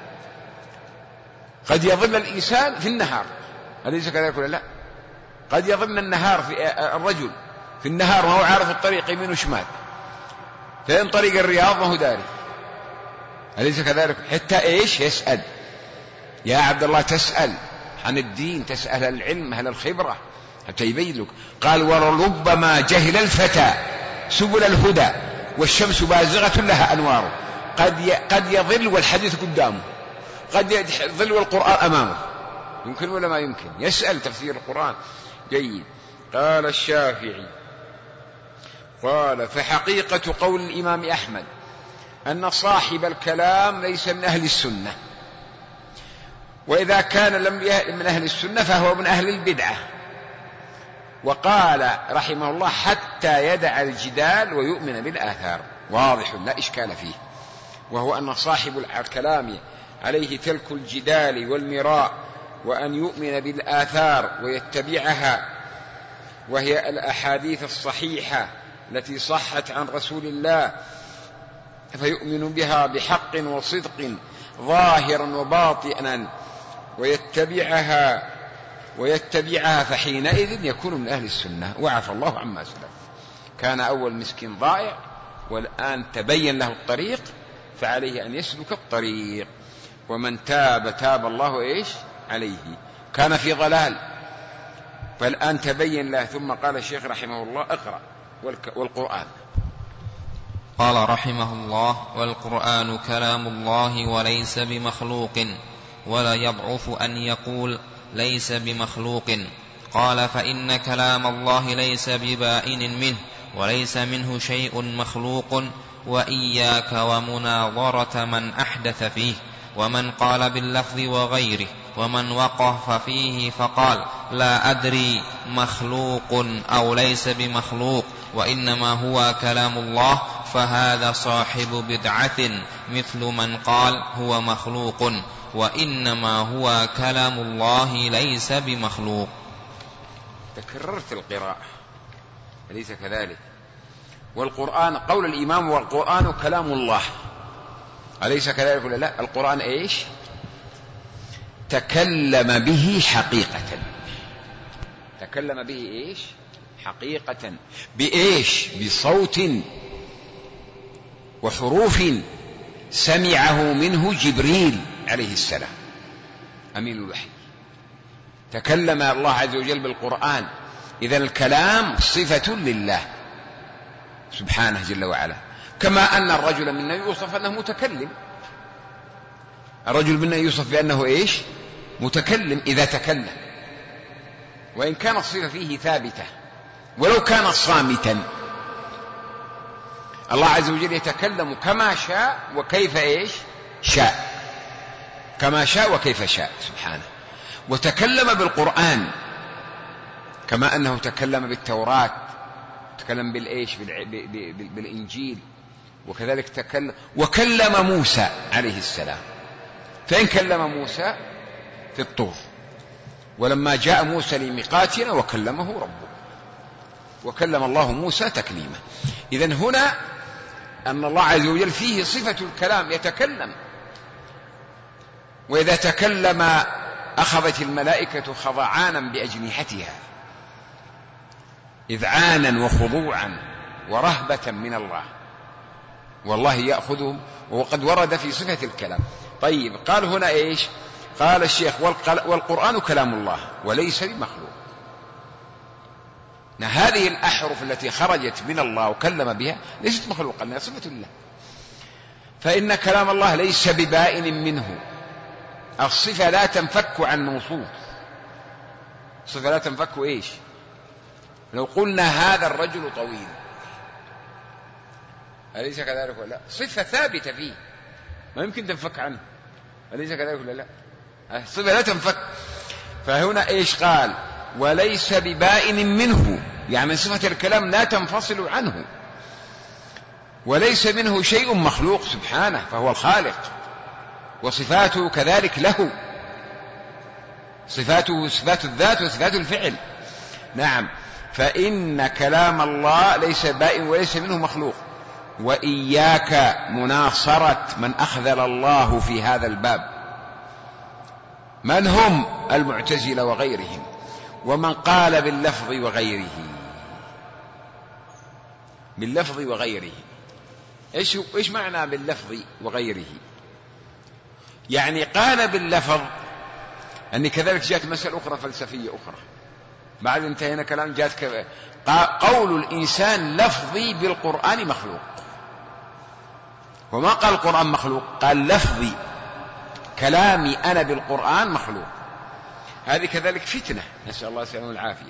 S2: قد يظل الإنسان في النهار، أليس كذلك ولا لا؟ قد يظل النهار في الرجل في النهار وهو عارف الطريق يمين وشمال، فإن طريق الرياض ما هو داري، أليس كذلك؟ حتى إيش يسأل؟ يا عبد الله تسأل عن الدين، تسأل العلم، أهل الخبرة، حتى يبين لك. قال: ولربما جهل الفتى سبل الهدى، والشمس بازغة لها أنوار. قد يظل والحديث قدامه، قد يظل والقرآن أمامه. يمكن ولا ما يمكن؟ يسأل تفسير القرآن. جيد. قال الشافعي: قال فحقيقة قول الإمام أحمد أن صاحب الكلام ليس من أهل السنة، وإذا كان لم من أهل السنة فهو من أهل البدعة. وقال رحمه الله: حتى يدع الجدال ويؤمن بالآثار. واضح لا إشكال فيه، وهو أن صاحب الكلام عليه ترك الجدال والمراء، وأن يؤمن بالآثار ويتبعها، وهي الأحاديث الصحيحة التي صحت عن رسول الله فيؤمن بها بحق وصدق ظاهرا وباطنا ويتبعها فحينئذ يكون من أهل السنة وعفى الله عما سلف. كان أول مسكين ضائع والآن تبين له الطريق فعليه أن يسلك الطريق. ومن تاب الله إيش عليه. كان في ضلال فالآن تبين له. ثم قال الشيخ رحمه الله اقرأ والقرآن.
S3: قال رحمه الله: والقرآن كلام الله وليس بمخلوق، ولا يضعف أن يقول ليس بمخلوق. قال: فإن كلام الله ليس ببائن منه وليس منه شيء مخلوق، وإياك ومناظرة من أحدث فيه، ومن قال باللفظ وغيره، ومن وقف فيه فقال لا أدري مخلوق أو ليس بمخلوق وإنما هو كلام الله، فهذا صاحب بدعة مثل من قال هو مخلوق وإنما هو كلام الله ليس بمخلوق.
S2: تكررت القراءة أليس كذلك؟ والقرآن قول الإمام والقرآن كلام الله أليس كذلك ولا لا؟ القرآن إيش؟ تكلم به حقيقة. تكلم به إيش؟ حقيقة. بإيش؟ بصوت وحروف سمعه منه جبريل عليه السلام أمين الوحي. تكلم الله عز وجل بالقرآن. إذن الكلام صفة لله سبحانه جل وعلا، كما أن الرجل منا يوصف أنه متكلم. الرجل منا يوصف بأنه إيش؟ متكلم إذا تكلم، وإن كانت الصفة فيه ثابتة ولو كان صامتا. الله عز وجل يتكلم كما شاء وكيف إيش شاء، كما شاء وكيف شاء سبحانه. وتكلم بالقرآن كما أنه تكلم بالتوراة، تكلم بالإيش بالإنجيل، وكذلك وكلم موسى عليه السلام. فإن كلم موسى في الطور، ولما جاء موسى لميقاتنا وكلمه ربه، وكلم الله موسى تكليما. إذن هنا أن الله عز وجل فيه صفة الكلام، يتكلم. وإذا تكلم أخذت الملائكة خضعانا بأجنحتها، إذعانا وخضوعا ورهبة من الله، والله يأخذهم. وقد ورد في صفة الكلام. طيب، قال هنا إيش؟ قال الشيخ والقرآن كلام الله وليس بمخلوق. هذه الأحرف التي خرجت من الله وكلم بها ليست مخلوقا، لها صفة الله. فإن كلام الله ليس ببائن منه. الصفة لا تنفك عن موصوف. الصفة لا تنفك إيش؟ لو قلنا هذا الرجل طويل أليس كذلك ولا لا؟ صفة ثابتة فيه ما يمكن تنفك عنه، أليس كذلك ولا لا؟ الصفة لا تنفك. فهنا إيش قال؟ وليس ببائن منه، يعني صفة الكلام لا تنفصل عنه. وليس منه شيء مخلوق سبحانه، فهو الخالق، وصفاته كذلك له، صفاته صفات الذات وصفات الفعل. نعم. فإن كلام الله ليس بائن وليس منه مخلوق. وإياك مناصرة من أخذل الله في هذا الباب. من هم؟ المعتزلة وغيرهم، ومن قال باللفظ وغيره. باللفظ وغيره إيش معنى باللفظ وغيره؟ يعني قال باللفظ أن كذلك جاءت مسألة أخرى فلسفية أخرى بعد انتهينا كلام. جاءت قول الإنسان لفظي بالقرآن مخلوق، وما قال القرآن مخلوق، قال لفظي كلامي أنا بالقرآن مخلوق. هذه كذلك فتنة، نسأل الله السلامة والعافية.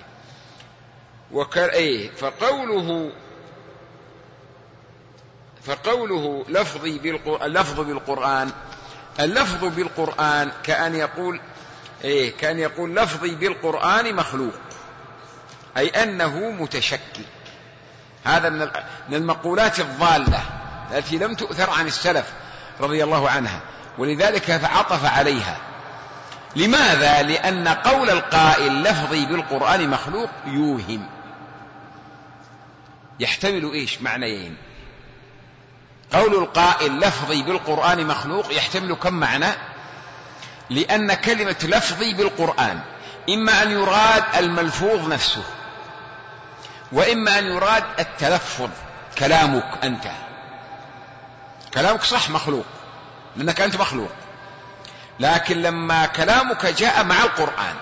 S2: فقوله لفظي اللفظ بالقرآن كأن يقول لفظي بالقرآن مخلوق، أي أنه متشكل. هذا من المقولات الضالة التي لم تؤثر عن السلف رضي الله عنها، ولذلك فعطف عليها. لماذا؟ لأن قول القائل لفظي بالقرآن مخلوق يوهم، يحتمل إيش؟ معنيين. قول القائل لفظي بالقرآن مخلوق يحتمل كم معنى؟ لأن كلمة لفظي بالقرآن إما أن يراد الملفوظ نفسه، وإما أن يراد التلفظ. كلامك أنت، كلامك صح مخلوق لأنك أنت مخلوق، لكن لما كلامك جاء مع القرآن،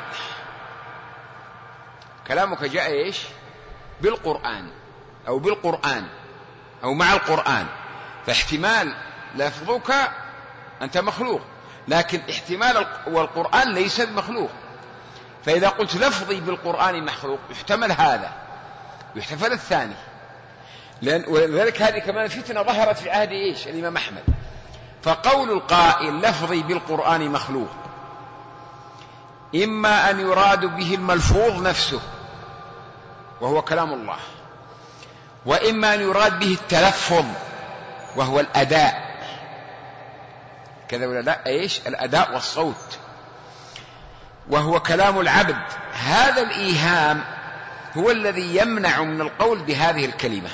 S2: كلامك جاء إيش؟ بالقرآن أو بالقرآن أو مع القرآن، فاحتمال لفظك أنت مخلوق، لكن احتمال والقرآن ليس بمخلوق. فإذا قلت لفظي بالقرآن مخلوق يحتمل هذا ويحتمل الثاني. ولذلك هذه كمان فتنة ظهرت في عهد إيش؟ الإمام أحمد. فقول القائل لفظي بالقرآن مخلوق إما أن يراد به الملفوظ نفسه وهو كلام الله، وإما أن يراد به التلفظ وهو الأداء. كذا ولا لا؟ إيش؟ الأداء والصوت، وهو كلام العبد. هذا الإيهام هو الذي يمنع من القول بهذه الكلمة،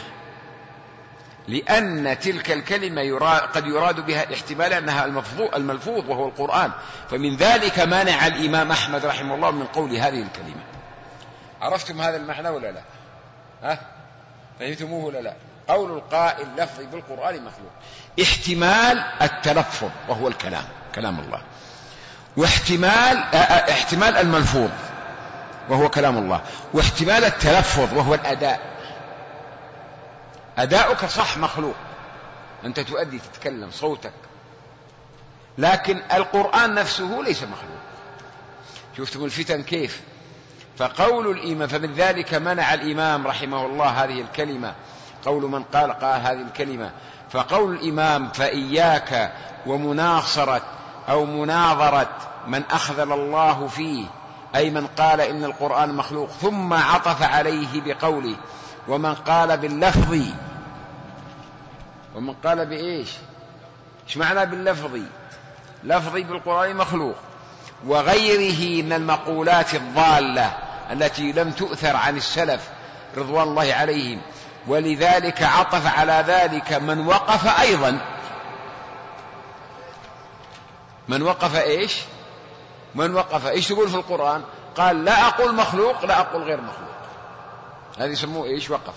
S2: لأن تلك الكلمة قد يراد بها احتمال أنها الملفوظ وهو القرآن، فمن ذلك منع الإمام أحمد رحمه الله من قول هذه الكلمة. عرفتم هذا المعنى ولا لا؟ فهمتموه ولا لا؟ قول القائل لفظي بالقرآن مخلوق احتمال التلفظ وهو الكلام، كلام الله، واحتمال الملفوظ وهو كلام الله، واحتمال التلفظ وهو الأداء. أداؤك صح مخلوق، أنت تؤدي تتكلم صوتك، لكن القرآن نفسه ليس مخلوق. شفتم الفتن كيف؟ فقول الإمام، فمن ذلك منع الإمام رحمه الله هذه الكلمة، قول من قال هذه الكلمة. فقول الإمام فإياك ومناصرة أو مناظرة من أخذل الله فيه، أي من قال إن القرآن مخلوق، ثم عطف عليه بقوله ومن قال باللفظ. ومن قال بإيش؟ إيش معنى باللفظ؟ لفظي بالقرآن مخلوق وغيره من المقولات الضالة التي لم تؤثر عن السلف رضوان الله عليهم. ولذلك عطف على ذلك من وقف أيضا. من وقف إيش؟ من وقف إيش تقول في القرآن؟ قال لا أقول مخلوق لا أقول غير مخلوق، هذا يسموه إيش؟ وقف.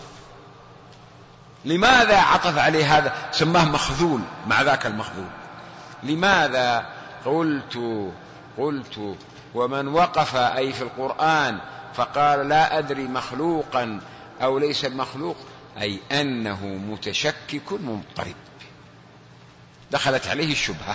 S2: لماذا عطف عليه هذا؟ سماه مخذول مع ذاك المخذول. لماذا؟ قلت ومن وقف أي في القرآن فقال لا أدري مخلوقا أو ليس المخلوق، أي أنه متشكك مضطرب، دخلت عليه الشبهة،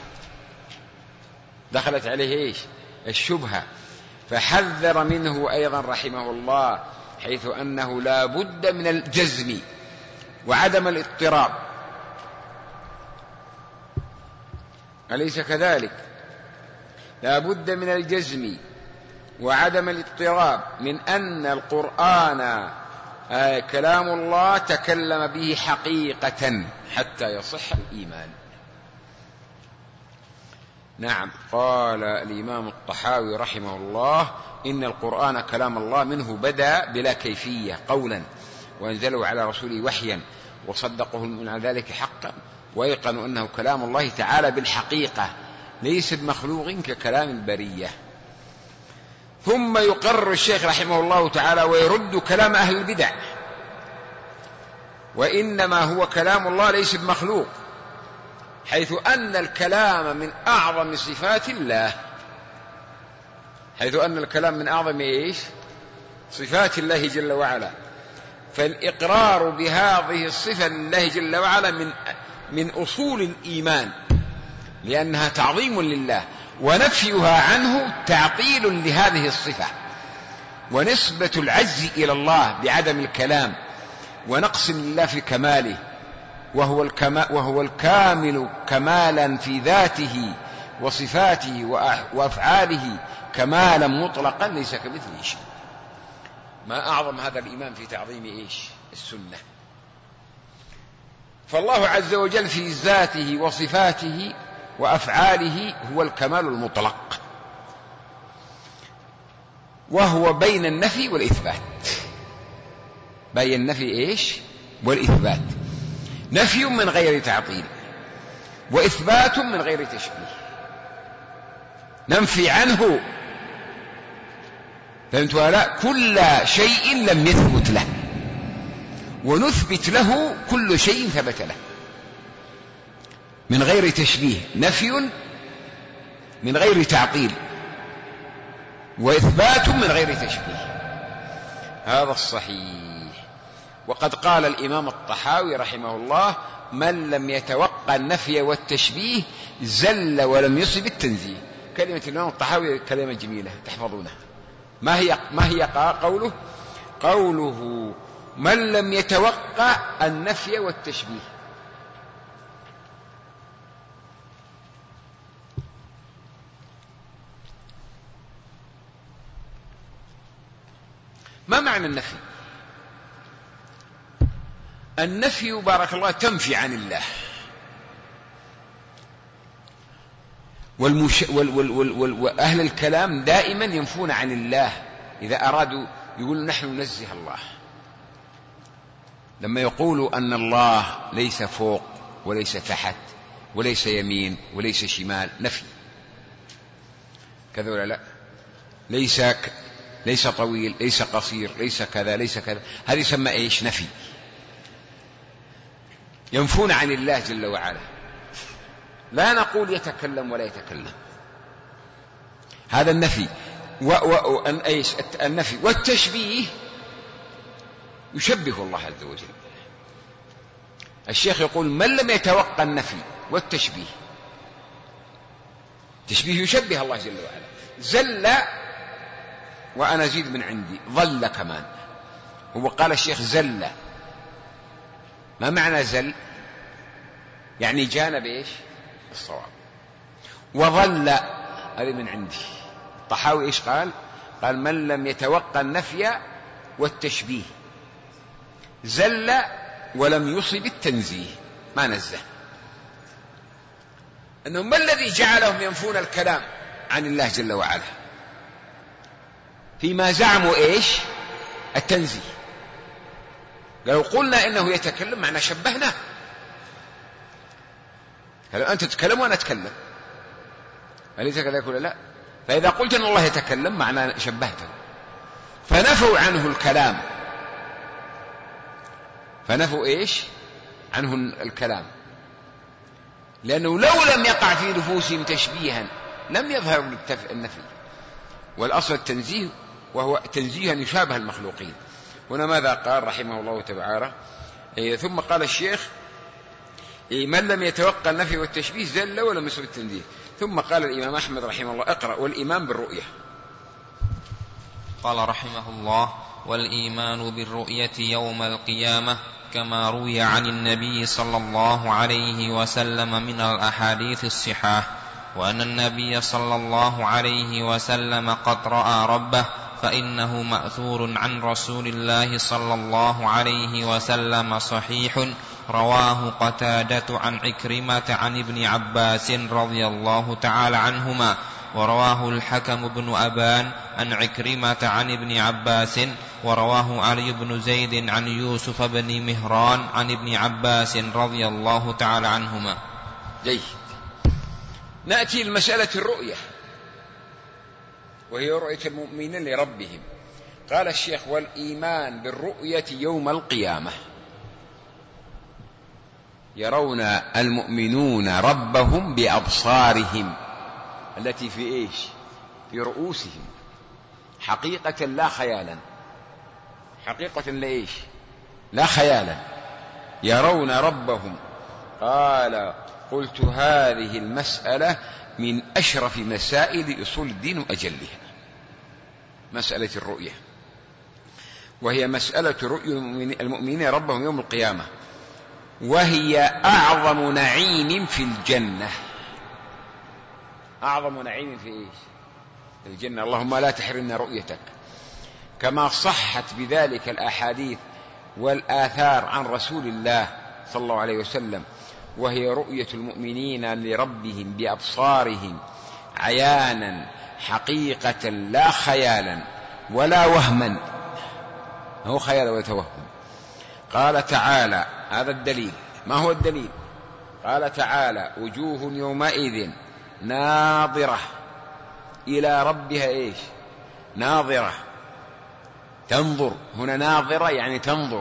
S2: دخلت عليه إيش؟ الشبهة. فحذر منه أيضا رحمه الله، حيث أنه لا بد من الجزم وعدم الاضطراب، أليس كذلك؟ لا بد من الجزم وعدم الاضطراب من أن القرآن كلام الله تكلم به حقيقة حتى يصح الإيمان. نعم، قال الإمام الطحاوي رحمه الله إن القرآن كلام الله، منه بدأ بلا كيفية قولا، وأنزلوا على رسوله وحيا، وصدقه من ذلك حقا، ويقنوا أنه كلام الله تعالى بالحقيقة ليس بمخلوق ككلام البرية. ثم يقرر الشيخ رحمه الله تعالى ويرد كلام أهل البدع، وإنما هو كلام الله ليس بمخلوق، حيث أن الكلام من أعظم صفات الله، حيث أن الكلام من أعظم إيش؟ صفات الله جل وعلا. فالإقرار بهذه الصفة لله جل وعلا من أصول الإيمان، لأنها تعظيم لله، ونفيها عنه تعطيل لهذه الصفة، ونسبة العجز إلى الله بعدم الكلام، ونقص لله في كماله، وهو الكامل كمالا في ذاته وصفاته وأفعاله كمالا مطلقا ليس كمثله شيء. ما أعظم هذا الإيمان في تعظيم إيش؟ السنة. فالله عز وجل في ذاته وصفاته وأفعاله هو الكمال المطلق، وهو بين النفي والإثبات، بين النفي إيش؟ والإثبات. نفي من غير تعطيل، وإثبات من غير تشبيه. ننفي عنه، فهمت ولا؟ كل شيء لم يثبت له، ونثبت له كل شيء ثبت له من غير تشبيه. نفي من غير تعطيل، وإثبات من غير تشبيه، هذا الصحيح. وقد قال الإمام الطحاوي رحمه الله: من لم يتوقع النفي والتشبيه زل ولم يصب التنزيه. كلمة الإمام الطحاوي كلمة جميلة تحفظونها. ما هي قوله؟ قوله: من لم يتوقع النفي والتشبيه. ما معنى النفي؟ النفي بارك الله تنفي عن الله، وأهل الكلام دائما ينفون عن الله إذا أرادوا يقولوا نحن ننزه الله. لما يقولوا أن الله ليس فوق وليس تحت وليس يمين وليس شمال، نفي. كذا ولا لا؟ ليس طويل، ليس قصير، ليس كذا، ليس كذا، هذا يسمى إيش؟ نفي. ينفون عن الله جل وعلا. لا نقول يتكلم ولا يتكلم، هذا النفي. إيش النفي؟ والتشبيه يشبه الله عز وجل. الشيخ يقول: من لم يتوقع النفي والتشبيه، تشبيه يشبه الله جل وعلا. زل، وأنا أزيد من عندي، ظل كمان. هو قال الشيخ زل. ما معنى زل؟ يعني جانب إيش؟ الصواب. وظل هذه من عندي. الطحاوي إيش قال؟ قال: من لم يتوقع النفي والتشبيه زل ولم يصب التنزيه. ما نزه. أنهم ما الذي جعلهم ينفون الكلام عن الله جل وعلا؟ فيما زعموا إيش؟ التنزيه. لو قلنا إنه يتكلم معنى شبهنا. هل أنت تتكلم وأنا أتكلم؟ أليس كذلك ولا لا؟ فإذا قلت أن الله يتكلم معنى شبهته، فنفوا عنه الكلام. فنفوا إيش؟ عنه الكلام، لأنه لو لم يقع في نفوسهم تشبيها لم يظهر النفي. والأصل التنزيه، وهو تنزيها يشابه المخلوقين. هنا ماذا قال رحمه الله تعالى؟ ثم قال الشيخ: من لم يتوقع النفي والتشبيه زل ولم يصب التنزيه. ثم قال الإمام أحمد رحمه الله: اقرأ: والإيمان بالرؤية.
S3: قال رحمه الله: والإيمان بالرؤية يوم القيامة كما روي عن النبي صلى الله عليه وسلم من الأحاديث الصحاح، وأن النبي صلى الله عليه وسلم قد رأى ربه، فإنه مأثور عن رسول الله صلى الله عليه وسلم صحيح، رواه قتادة عن عكرمة عن ابن عباس رضي الله تعالى عنهما، ورواه الحكم بن أبان عن عكرمة عن ابن عباس، ورواه علي بن زيد عن يوسف بن مهران عن ابن عباس رضي الله تعالى عنهما.
S2: جيد. نأتي لمسألة الرؤية، وهي رؤية المؤمنين لربهم. قال الشيخ: والإيمان بالرؤية يوم القيامة. يرون المؤمنون ربهم بأبصارهم التي في إيش؟ في رؤوسهم، حقيقة لا خيالا. حقيقة لإيش؟ لا خيالا. يرون ربهم. قال: قلت: هذه المسألة من أشرف مسائل أصول الدين وأجلها، مسألة الرؤية، وهي مسألة رؤية المؤمنين ربهم يوم القيامة، وهي أعظم نعيم في الجنة. أعظم نعيم في إيش؟ في الجنة. اللهم لا تحرمنا رؤيتك، كما صحت بذلك الأحاديث والآثار عن رسول الله صلى الله عليه وسلم، وهي رؤية المؤمنين لربهم بأبصارهم عيانا حقيقة لا خيالا ولا وهما، هو خيال ولا توهم. قال تعالى: هذا الدليل ما هو الدليل؟ قال تعالى وجوه يومئذ ناظرة إلى ربها إيش؟ ناظرة، تنظر. هنا ناظرة يعني تنظر.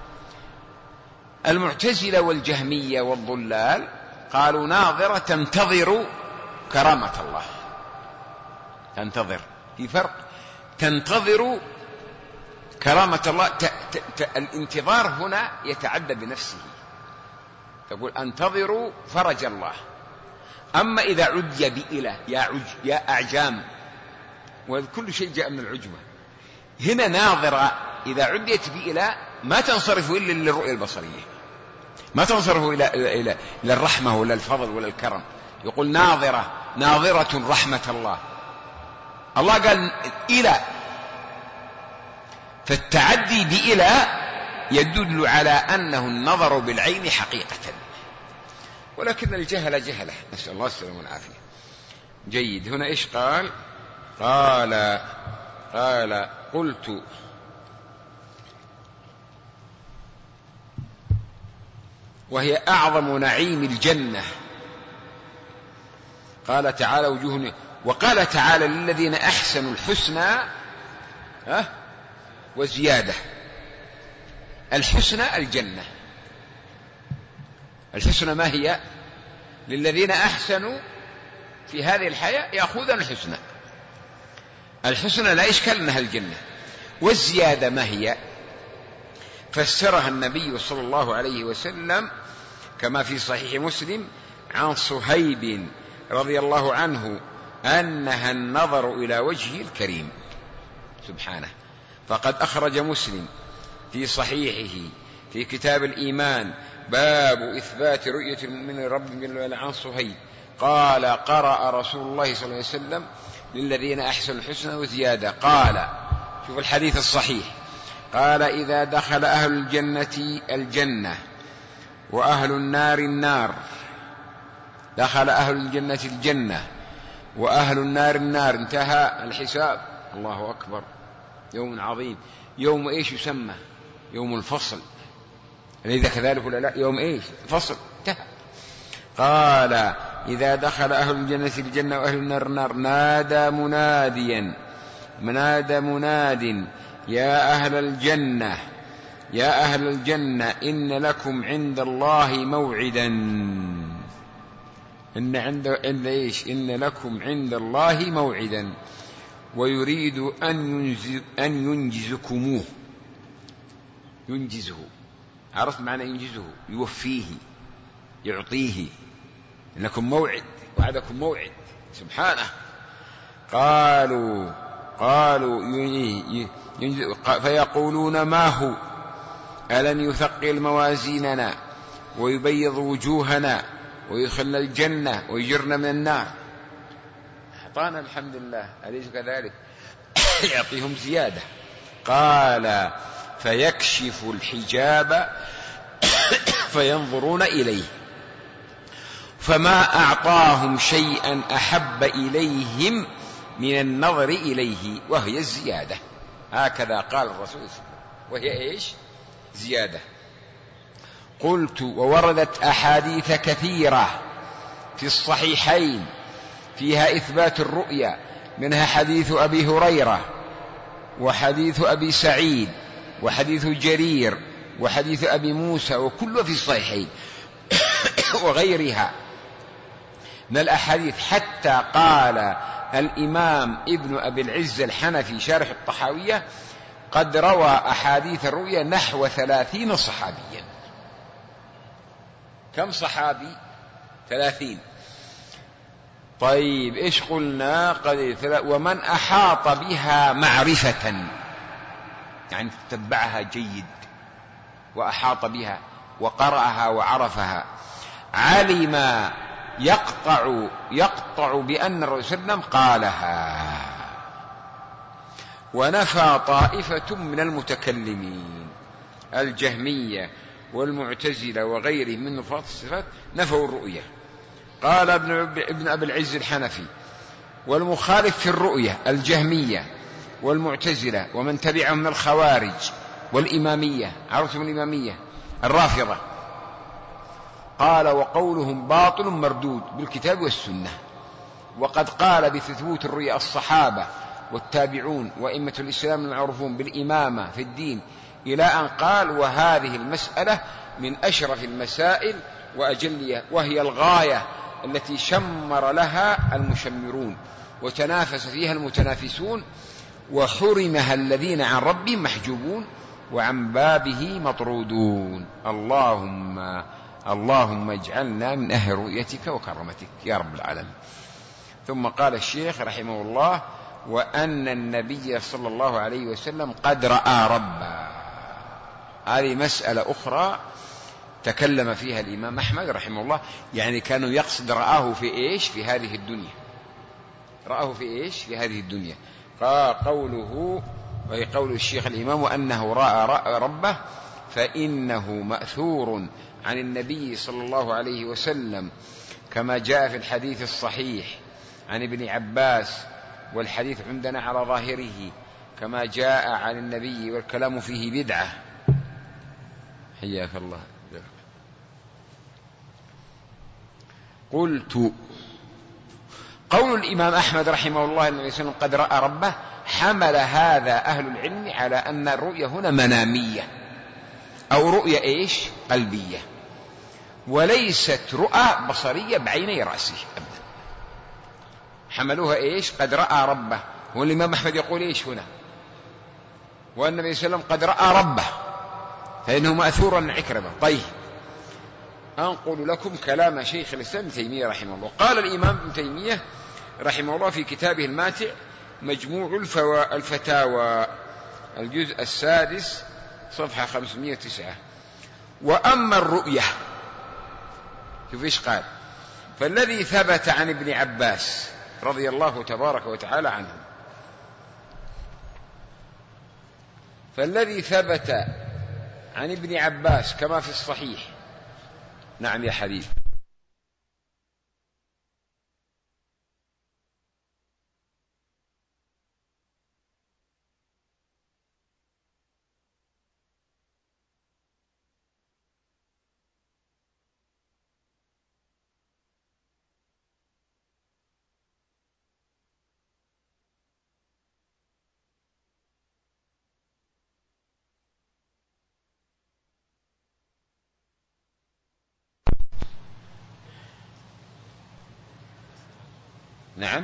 S2: المعتزلة والجهمية والضلال قالوا ناظرة تنتظر كرامة الله. تنتظر، في فرق. تنتظر كرامة الله، الانتظار هنا يتعدى بنفسه، تقول أنتظر فرج الله. أما إذا عدي بإله يا أعجام، وكل شيء جاء من العجمة. هنا ناظرة إذا عديت بإله ما تنصرف إلا للرؤية البصرية، ما تنصرف إلى الرحمة ولا الفضل ولا الكرم. يقول ناظرة رحمة الله. الله قال إله، فالتعدي بإله يدل على أنه النظر بالعين حقيقة، ولكن الجهل جهله، نسأل الله السلامة والعافية. جيد. هنا إيش قال؟ قال قلت وهي أعظم نعيم الجنة. قال تعالى وجوه، وقال تعالى للذين أحسنوا الحسنى وزيادة. الحسنى الجنة. الحسنى ما هي؟ للذين أحسنوا في هذه الحياة يأخذون الحسنى. الحسنى لا إشكال أنها الجنة. والزيادة ما هي؟ فسرها النبي صلى الله عليه وسلم كما في صحيح مسلم عن صهيب رضي الله عنه أنها النظر إلى وجهه الكريم سبحانه. فقد أخرج مسلم في صحيحه في كتاب الإيمان باب إثبات رؤية المؤمن لرب جل وعلا عن صهيب قال قرأ رسول الله صلى الله عليه وسلم للذين أحسنوا الحسنى وزيادة. قال، شوف الحديث الصحيح، قال إذا دخل أهل الجنة الجنة وأهل النار النار. دخل أهل الجنة الجنة وأهل النار النار. انتهى الحساب. الله أكبر. يوم عظيم. يوم إيش يسمى؟ يوم الفصل. أليس كذلك ولا لا؟ يوم إيش؟ فصل. انتهى. قال إذا دخل أهل الجنة الجنة وأهل النار النار نادى مناد يا أهل الجنة إن لكم عند الله موعدا. إن لكم عند الله موعدا ويريد أن ينجزكموه. ينجزه، عرفت معنى ينجزه؟ يوفيه، يعطيه. إنكم موعد، وعدكم موعد سبحانه. قالوا فيقولون ما هو؟ ألم يثقل موازيننا ويبيض وجوهنا ويدخلنا الجنة ويجرنا من النار؟ أعطانا الحمد لله، أليس كذلك؟ يعطيهم زيادة. قال فيكشف الحجاب فينظرون إليه فما أعطاهم شيئا أحب إليهم من النظر إليه وهي الزيادة. هكذا قال الرسول، وهي إيش؟ زيادة. قلت ووردت أحاديث كثيرة في الصحيحين فيها إثبات الرؤيا، منها حديث أبي هريرة وحديث أبي سعيد وحديث جرير وحديث أبي موسى، وكله في الصحيحين وغيرها من الأحاديث. حتى قال الإمام ابن أبي العز الحنفي شارح الطحاوية قد روى أحاديث الرؤيا نحو 30 صحابيا. كم صحابي؟ 30. طيب إيش قلنا؟ ومن أحاط بها معرفة، يعني تتبعها جيد وأحاط بها وقرأها وعرفها، علم يقطع بأن الرسول صلى الله عليه وسلم قالها. ونفى طائفة من المتكلمين الجهمية والمعتزلة وغيرهم من نفاة الصفات نفوا الرؤية. قال ابن أبي العز الحنفي والمخالف في الرؤية الجهمية والمعتزلة ومن تبعهم من الخوارج والإمامية. عرفتم الإمامية؟ الرافضة. قال وقولهم باطل مردود بالكتاب والسنة. وقد قال بثبوت الرؤيا الصحابة والتابعون وأئمة الإسلام المعروفون بالإمامة في الدين، إلى أن قال وهذه المسألة من أشرف المسائل وأجلها، وهي الغاية التي شمر لها المشمرون وتنافس فيها المتنافسون، وحرمها الذين عن ربهم محجوبون وعن بابه مطرودون. اللهم اجعلنا من أهل رؤيتك وكرمتك يا رب العالمين. ثم قال الشيخ رحمه الله وأن النبي صلى الله عليه وسلم قد رأى ربه. هذه مسألة أخرى تكلم فيها الإمام أحمد رحمه الله، يعني كانوا يقصد رآه في إيش؟ في هذه الدنيا. رآه في إيش؟ في هذه الدنيا. فقوله وهي قول الشيخ الإمام وأنه رأى ربه، فإنه مأثور عن النبي صلى الله عليه وسلم كما جاء في الحديث الصحيح عن ابن عباس، والحديث عندنا على ظاهره كما جاء عن النبي، والكلام فيه بدعة. حياك الله. قلت قول الإمام أحمد رحمه الله النبي صلى الله عليه وسلم قد رأى ربه، حمل هذا أهل العلم على أن الرؤية هنا منامية أو رؤية إيش؟ قلبية، وليست رؤى بصرية بعيني رأسه أبدا. حملوها إيش؟ قد رأى ربه. والإمام أحمد يقول إيش هنا؟ والنبي صلى الله عليه وسلم قد رأى ربه، فإنه مأثور عن عكرمة. طيب، أنقل لكم كلام شيخ الإسلام ابن تيمية رحمه الله. قال الإمام ابن تيمية رحمه الله في كتابه الماتع مجموع الفتاوى الجزء 6 صفحة 509: وأما الرؤية، شوف إيش قال: فالذي ثبت عن ابن عباس رضي الله تبارك وتعالى عنه، فالذي ثبت عن ابن عباس كما في الصحيح. نعم يا حبيب. نعم،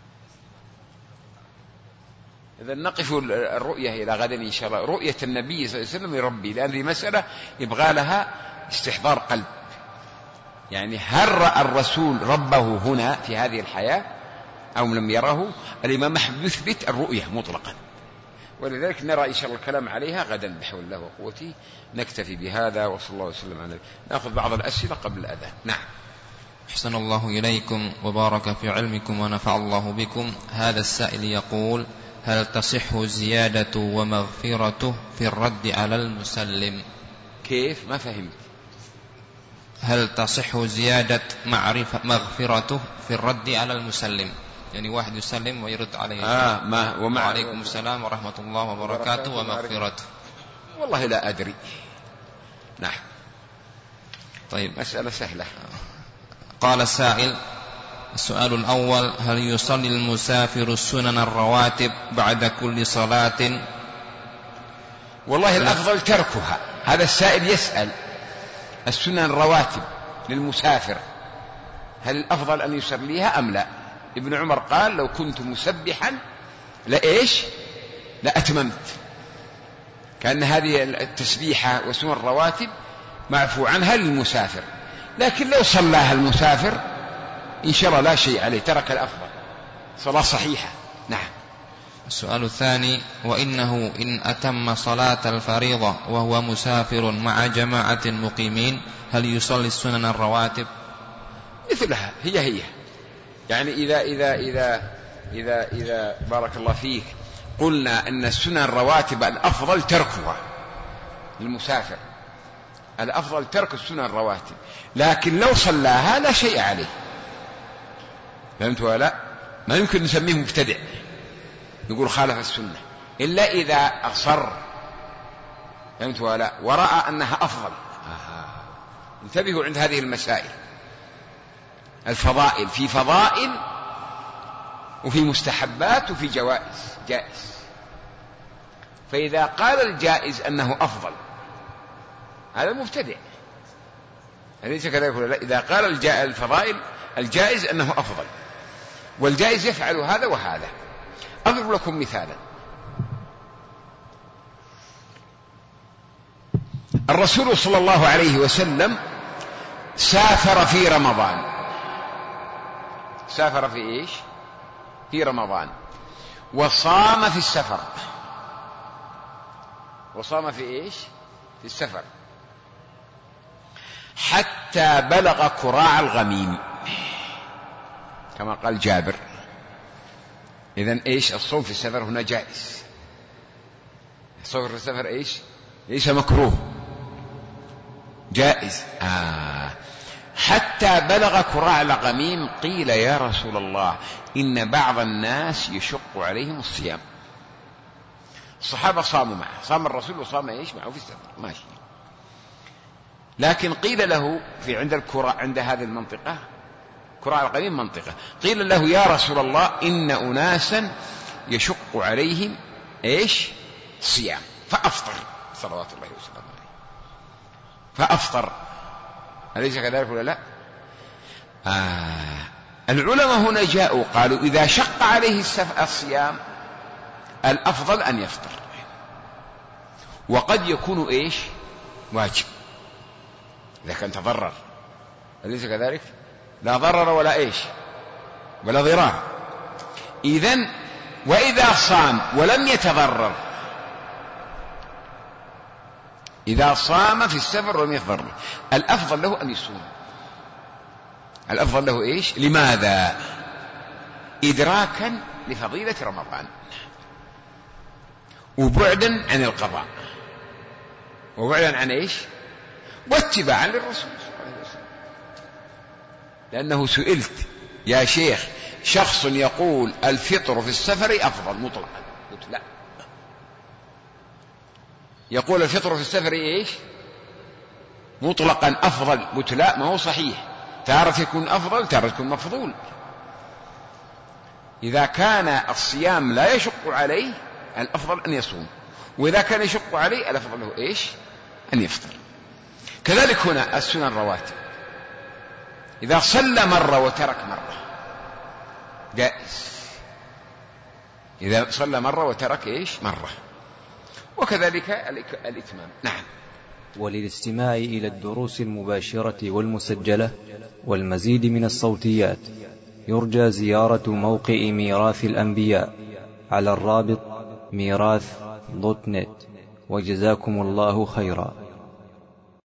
S2: إذا نقف الرؤية إلى غد إن شاء الله. رؤية النبي صلى الله عليه وسلم لربي، لأن هذه مسألة يبغى لها استحضار قلب. يعني هل رأى الرسول ربه هنا في هذه الحياة أو لم يره؟ الإمام أحمد يثبت الرؤية مطلقا، ولذلك نرى إن شاء الله الكلام عليها غدا بحول الله وقوته. نكتفي بهذا، وصلى الله وسلم على. نأخذ بعض الأسئلة قبل الأذان. نعم.
S3: أحسن الله إليكم وبارك في علمكم ونفع الله بكم. هذا السائل يقول: هل تصح زيادة ومغفرته في الرد على المسلم؟
S2: كيف؟ ما فهمت.
S3: هل تصح زيادة مغفرته في الرد على المسلم؟ يعني واحد يسلم ويرد عليه وعليكم السلام ورحمة الله وبركاته ومغفرته.
S2: والله لا أدري. نعم.
S3: طيب،
S2: مسألة سهلة.
S3: قال السائل: السؤال الأول: هل يصلي المسافر السنن الرواتب بعد كل صلاة؟
S2: والله الأفضل تركها. هذا السائل يسأل السنن الرواتب للمسافر، هل الأفضل أن يصليها أم لا؟ ابن عمر قال: لو كنت مسبحا لأتممت. كأن هذه التسبيحة وسنن الرواتب معفو عنها للمسافر، لكن لو صلاها المسافر إن شاء الله لا شيء عليه، ترك الأفضل، صلاة صحيحة. نعم.
S3: السؤال الثاني: وإنه إن أتم صلاة الفريضة وهو مسافر مع جماعة مقيمين، هل يصلي السنن الرواتب؟
S2: مثلها، هي يعني إذا بارك الله فيك قلنا أن السنن الرواتب الأفضل تركها للمسافر، الأفضل ترك السنن الرواتب، لكن لو صلاها لا شيء عليه. فهمت ولا لا؟ ما يمكن نسميه مبتدع نقول خالف السنة إلا إذا أصر. فهمت ولا لا؟ ورأى أنها أفضل. انتبهوا عند هذه المسائل. الفضائل في فضائل وفي مستحبات وفي جائز. فإذا قال الجائز أنه أفضل هذا مبتدع، أليس كذلك ولا لا؟ إذا قال الفضائل الجائز أنه أفضل، والجائز يفعل هذا وهذا. أضرب لكم مثالا. الرسول صلى الله عليه وسلم سافر في رمضان. سافر في إيش؟ في رمضان، وصام في السفر. وصام في إيش؟ في السفر، حتى بلغ كراع الغميم كما قال جابر. إذن إيش؟ الصوم في السفر هنا جائز. الصوم في السفر إيش؟ ليس مكروه، جائز. حتى بلغ كراع الغميم. قيل يا رسول الله إن بعض الناس يشق عليهم الصيام. الصحابة صاموا معه، صام الرسول وصام إيش معه في السفر، ماشي. لكن قيل له في عند الكراع، عند هذه المنطقة كراع الغميم منطقة، قيل له يا رسول الله إن أناسا يشق عليهم إيش؟ صيام، فأفطر صلوات الله وسلامه عليه. فأفطر، أليس كذلك ولا لا؟ العلماء هنا جاءوا قالوا إذا شق عليه الصيام الأفضل أن يفطر، وقد يكون إيش؟ واجب إذا كان تضرر، أليس كذلك؟ لا ضرر ولا إيش ولا ضرار. إذن وإذا صام ولم يتضرر، إذا صام في السفر ولم يتضرر الأفضل له أن يصوم. الأفضل له إيش؟ لماذا؟ إدراكا لفضيلة رمضان، وبعدا عن القضاء، وبعدا عن إيش؟ واتباعا للرسول صلى الله عليه وسلم. لأنه سئلت يا شيخ شخص يقول الفطر في السفر أفضل مطلقا، قلت لا، يقول الفطر في السفر إيش؟ مطلقا أفضل، قلت لا، ما هو صحيح، تارة يكون أفضل تارة يكون مفضول. إذا كان الصيام لا يشق عليه الأفضل أن يصوم، وإذا كان يشق عليه الأفضل له إيش؟ أن يفطر. كذلك هنا السنن الرواتب، إذا صلى مرة وترك مرة جائز، إذا صلى مرة وترك إيش؟ مرة. وكذلك الإتمام. نعم.
S1: وللاستماع إلى الدروس المباشرة والمسجلة والمزيد من الصوتيات يرجى زيارة موقع ميراث الأنبياء على الرابط ميراث.net. وجزاكم الله خيرا.